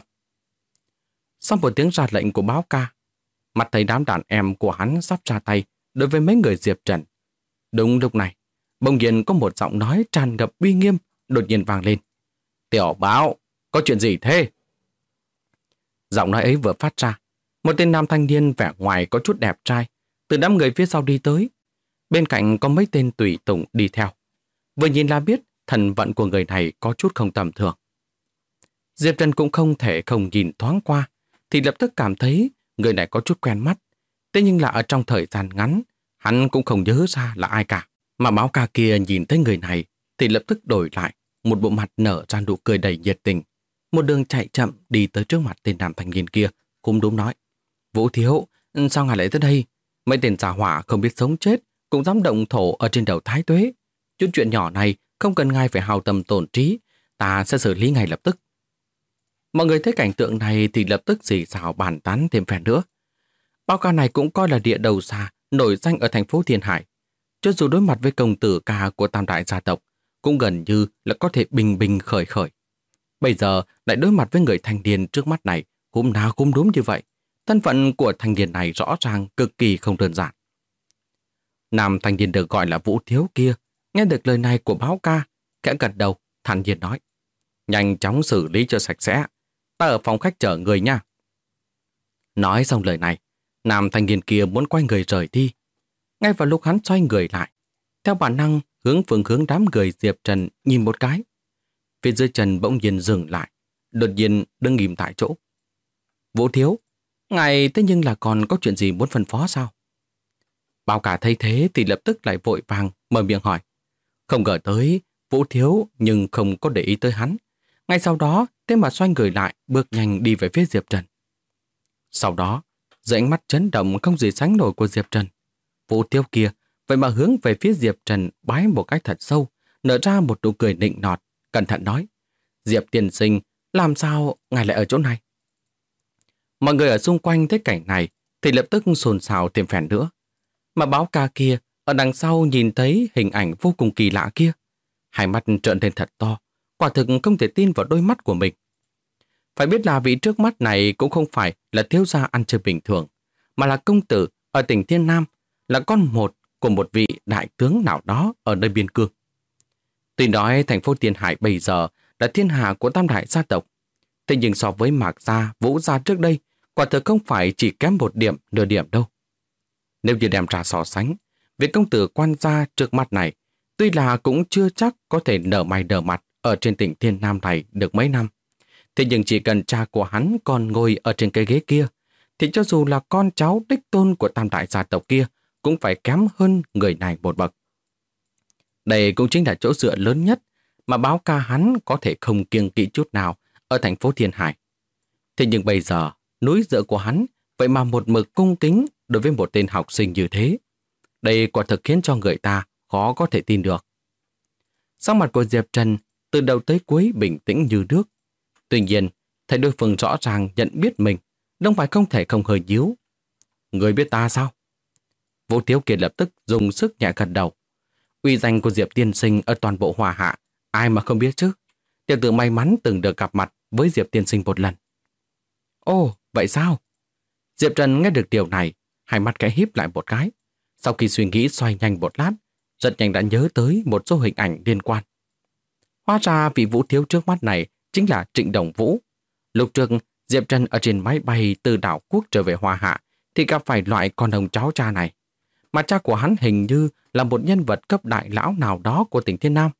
Sau một tiếng ra lệnh của Báo Ca, mặt thấy đám đàn em của hắn sắp ra tay đối với mấy người Diệp Trần. Đúng lúc này, bỗng nhiên có một giọng nói tràn ngập uy nghiêm đột nhiên vang lên. Tiểu Báo, có chuyện gì thế? Giọng nói ấy vừa phát ra, một tên nam thanh niên vẻ ngoài có chút đẹp trai từ đám người phía sau đi tới. Bên cạnh có mấy tên tùy tùng đi theo. Vừa nhìn là biết thần vận của người này có chút không tầm thường. Diệp Trần cũng không thể không nhìn thoáng qua, thì lập tức cảm thấy người này có chút quen mắt. Thế nhưng là ở trong thời gian ngắn, hắn cũng không nhớ ra là ai cả. Mà báo ca kia nhìn thấy người này thì lập tức đổi lại, một bộ mặt nở ra nụ cười đầy nhiệt tình. Một đường chạy chậm đi tới trước mặt tên nam thanh niên kia, cũng đúng nói: Vũ thiếu, sao ngài lại tới đây? Mấy tên giả hỏa không biết sống chết cũng dám động thổ ở trên đầu Thái Tuế. Chút chuyện nhỏ này không cần ngài phải hao tâm tổn trí, ta sẽ xử lý ngay lập tức. Mọi người thấy cảnh tượng này thì lập tức xì xào bàn tán thêm phen nữa. Báo ca này cũng coi là địa đầu xa nổi danh ở thành phố Thiên Hải. Cho dù đối mặt với công tử ca của tam đại gia tộc, cũng gần như là có thể bình bình khởi khởi. Bây giờ lại đối mặt với người thanh niên trước mắt này, cũng nào cũng đúng như vậy. Thân phận của thanh niên này rõ ràng cực kỳ không đơn giản. Nam thanh niên được gọi là Vũ Thiếu kia, nghe được lời này của báo ca, khẽ gật đầu, thản nhiên nói: Nhanh chóng xử lý cho sạch sẽ, ta ở phòng khách chờ người nha. Nói xong lời này, nam thanh niên kia muốn quay người rời đi. Ngay vào lúc hắn xoay người lại, theo bản năng hướng phương hướng đám người Diệp Trần nhìn một cái. Phía dưới chân bỗng nhiên dừng lại, đột nhiên đứng im tại chỗ. Vũ thiếu, ngài thế nhưng là còn có chuyện gì muốn phân phó sao? Bao cả thấy thế thì lập tức lại vội vàng mở miệng hỏi. Không ngờ tới Vũ thiếu nhưng không có để ý tới hắn. Ngay sau đó, thế mà xoay người lại, bước nhanh đi về phía Diệp Trần. Sau đó, dưới ánh mắt chấn động không gì sánh nổi của Diệp Trần, Vũ thiếu kia vậy mà hướng về phía Diệp Trần bái một cách thật sâu, nở ra một nụ cười nịnh nọt, cẩn thận nói: Diệp tiên sinh, làm sao ngài lại ở chỗ này? Mọi người ở xung quanh thấy cảnh này thì lập tức xôn xao thêm phen nữa. Mà báo ca kia ở đằng sau nhìn thấy hình ảnh vô cùng kỳ lạ kia, hai mắt trợn lên thật to, quả thực không thể tin vào đôi mắt của mình. Phải biết là vị trước mắt này cũng không phải là thiếu gia ăn chơi bình thường, mà là công tử ở tỉnh Thiên Nam, là con một của một vị đại tướng nào đó ở nơi biên cương. Tuy nói thành phố Thiên Hải bây giờ là thiên hạ của tam đại gia tộc, thế nhưng so với Mạc Gia, Vũ Gia trước đây, quả thực không phải chỉ kém một điểm, nửa điểm đâu. Nếu như đem ra so sánh, vị công tử quan gia trước mắt này, tuy là cũng chưa chắc có thể nở mày nở mặt ở trên tỉnh Thiên Nam này được mấy năm. Thế nhưng chỉ cần cha của hắn còn ngồi ở trên cái ghế kia, thì cho dù là con cháu đích tôn của tam đại gia tộc kia, cũng phải kém hơn người này một bậc. Đây cũng chính là chỗ dựa lớn nhất mà báo ca hắn có thể không kiêng kỵ chút nào ở thành phố Thiên Hải. Thế nhưng bây giờ, núi dựa của hắn vậy mà một mực cung kính đối với một tên học sinh như thế. Đây quả thực khiến cho người ta khó có thể tin được. Sắc mặt của Diệp Trần từ đầu tới cuối bình tĩnh như nước. Tuy nhiên, thấy đối phương rõ ràng nhận biết mình, không phải không thể không hơi nhíu. Người biết ta sao? Vũ Thiếu Kiệt lập tức dùng sức nhẹ gật đầu. Uy danh của Diệp tiên sinh ở toàn bộ Hòa Hạ, ai mà không biết chứ? Tiểu tử may mắn từng được gặp mặt với Diệp tiên sinh một lần. Ồ, vậy sao? Diệp Trần nghe được điều này, hai mắt khẽ híp lại một cái. Sau khi suy nghĩ xoay nhanh một lát, rất nhanh đã nhớ tới một số hình ảnh liên quan. Hóa ra vị Vũ thiếu trước mắt này chính là Trịnh Đồng Vũ. Lúc trước, Diệp Trần ở trên máy bay từ đảo quốc trở về Hoa Hạ thì gặp phải loại con ông cháu cha này. Mà cha của hắn hình như là một nhân vật cấp đại lão nào đó của tỉnh Thiên Nam.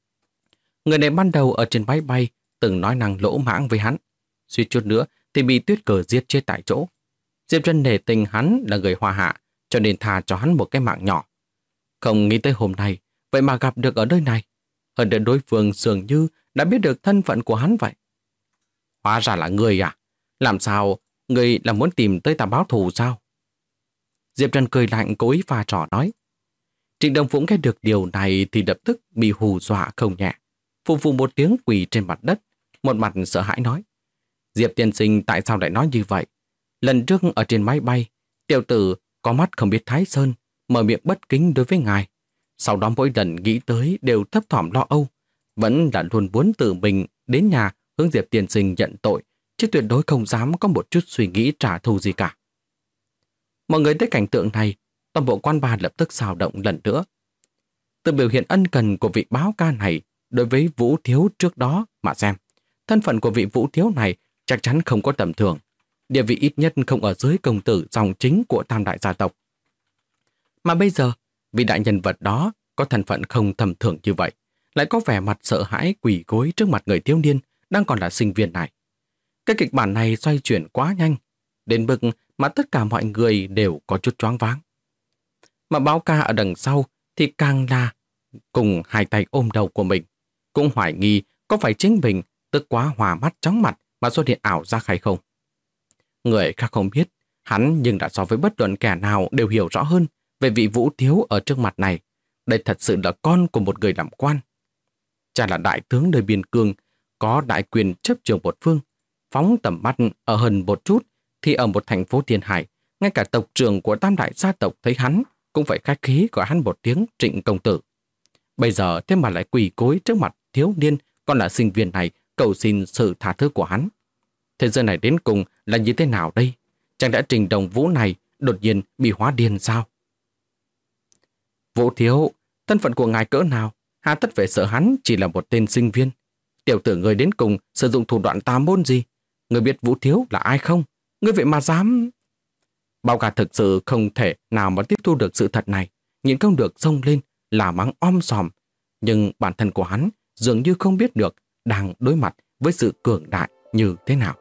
Người này ban đầu ở trên máy bay từng nói năng lỗ mãng với hắn. Suýt chút nữa thì bị Tuyết Cờ giết chết tại chỗ. Diệp Trần nể tình hắn là người Hoa Hạ, cho nên thà cho hắn một cái mạng nhỏ. Không nghĩ tới hôm nay, vậy mà gặp được ở nơi này. Hơn nữa đối phương dường như đã biết được thân phận của hắn vậy. Hóa ra là người à? Làm sao người là muốn tìm tới ta báo thù sao? Diệp Trần cười lạnh cố ý pha trò nói. Trịnh Đồng Vũ nghe được điều này thì lập tức bị hù dọa không nhẹ. Phù phù một tiếng quỳ trên mặt đất, một mặt sợ hãi nói. Diệp tiên sinh tại sao lại nói như vậy? Lần trước ở trên máy bay, tiểu tử có mắt không biết Thái Sơn, mở miệng bất kính đối với ngài. Sau đó mỗi lần nghĩ tới đều thấp thỏm lo âu, vẫn là luôn muốn tự mình đến nhà hướng Diệp tiên sinh nhận tội, chứ tuyệt đối không dám có một chút suy nghĩ trả thù gì cả. Mọi người thấy cảnh tượng này, toàn bộ quan bà lập tức xào động lần nữa. Từ biểu hiện ân cần của vị báo ca này đối với Vũ thiếu trước đó mà xem, thân phận của vị Vũ thiếu này chắc chắn không có tầm thường, địa vị ít nhất không ở dưới công tử dòng chính của tam đại gia tộc. Mà bây giờ, vị đại nhân vật đó có thân phận không tầm thường như vậy, lại có vẻ mặt sợ hãi quỳ gối trước mặt người thiếu niên đang còn là sinh viên này. Cái kịch bản này xoay chuyển quá nhanh, đến mức mà tất cả mọi người đều có chút choáng váng. Mà Báo Ca ở đằng sau thì càng là cùng hai tay ôm đầu của mình, cũng hoài nghi có phải chính mình tức quá hòa mắt chóng mặt mà xuất hiện ảo giác hay không. Người khác không biết, hắn nhưng đã so với bất luận kẻ nào đều hiểu rõ hơn về vị Vũ Thiếu ở trước mặt này. Đây thật sự là con của một người làm quan. Cha là đại tướng nơi biên cương, có đại quyền chấp trường một phương. Phóng tầm mắt ở hơn một chút thì ở một thành phố Thiên Hải, ngay cả tộc trưởng của tam đại gia tộc thấy hắn cũng phải khách khí gọi hắn một tiếng Trịnh công tử. Bây giờ thế mà lại quỳ gối trước mặt thiếu niên còn là sinh viên này cầu xin sự tha thứ của hắn. Thế giới này đến cùng là như thế nào đây? Chẳng đã Trình Đồng Vũ này đột nhiên bị hóa điên sao? Vũ Thiếu, thân phận của ngài cỡ nào? Hà tất phải sợ hắn chỉ là một tên sinh viên. Tiểu tử người đến cùng sử dụng thủ đoạn tà môn gì? Người biết Vũ Thiếu là ai không? Người vậy mà dám... Bao Ca thực sự không thể nào mà tiếp thu được sự thật này, nhịn không được xông lên là mắng om sòm. Nhưng bản thân của hắn dường như không biết được đang đối mặt với sự cường đại như thế nào.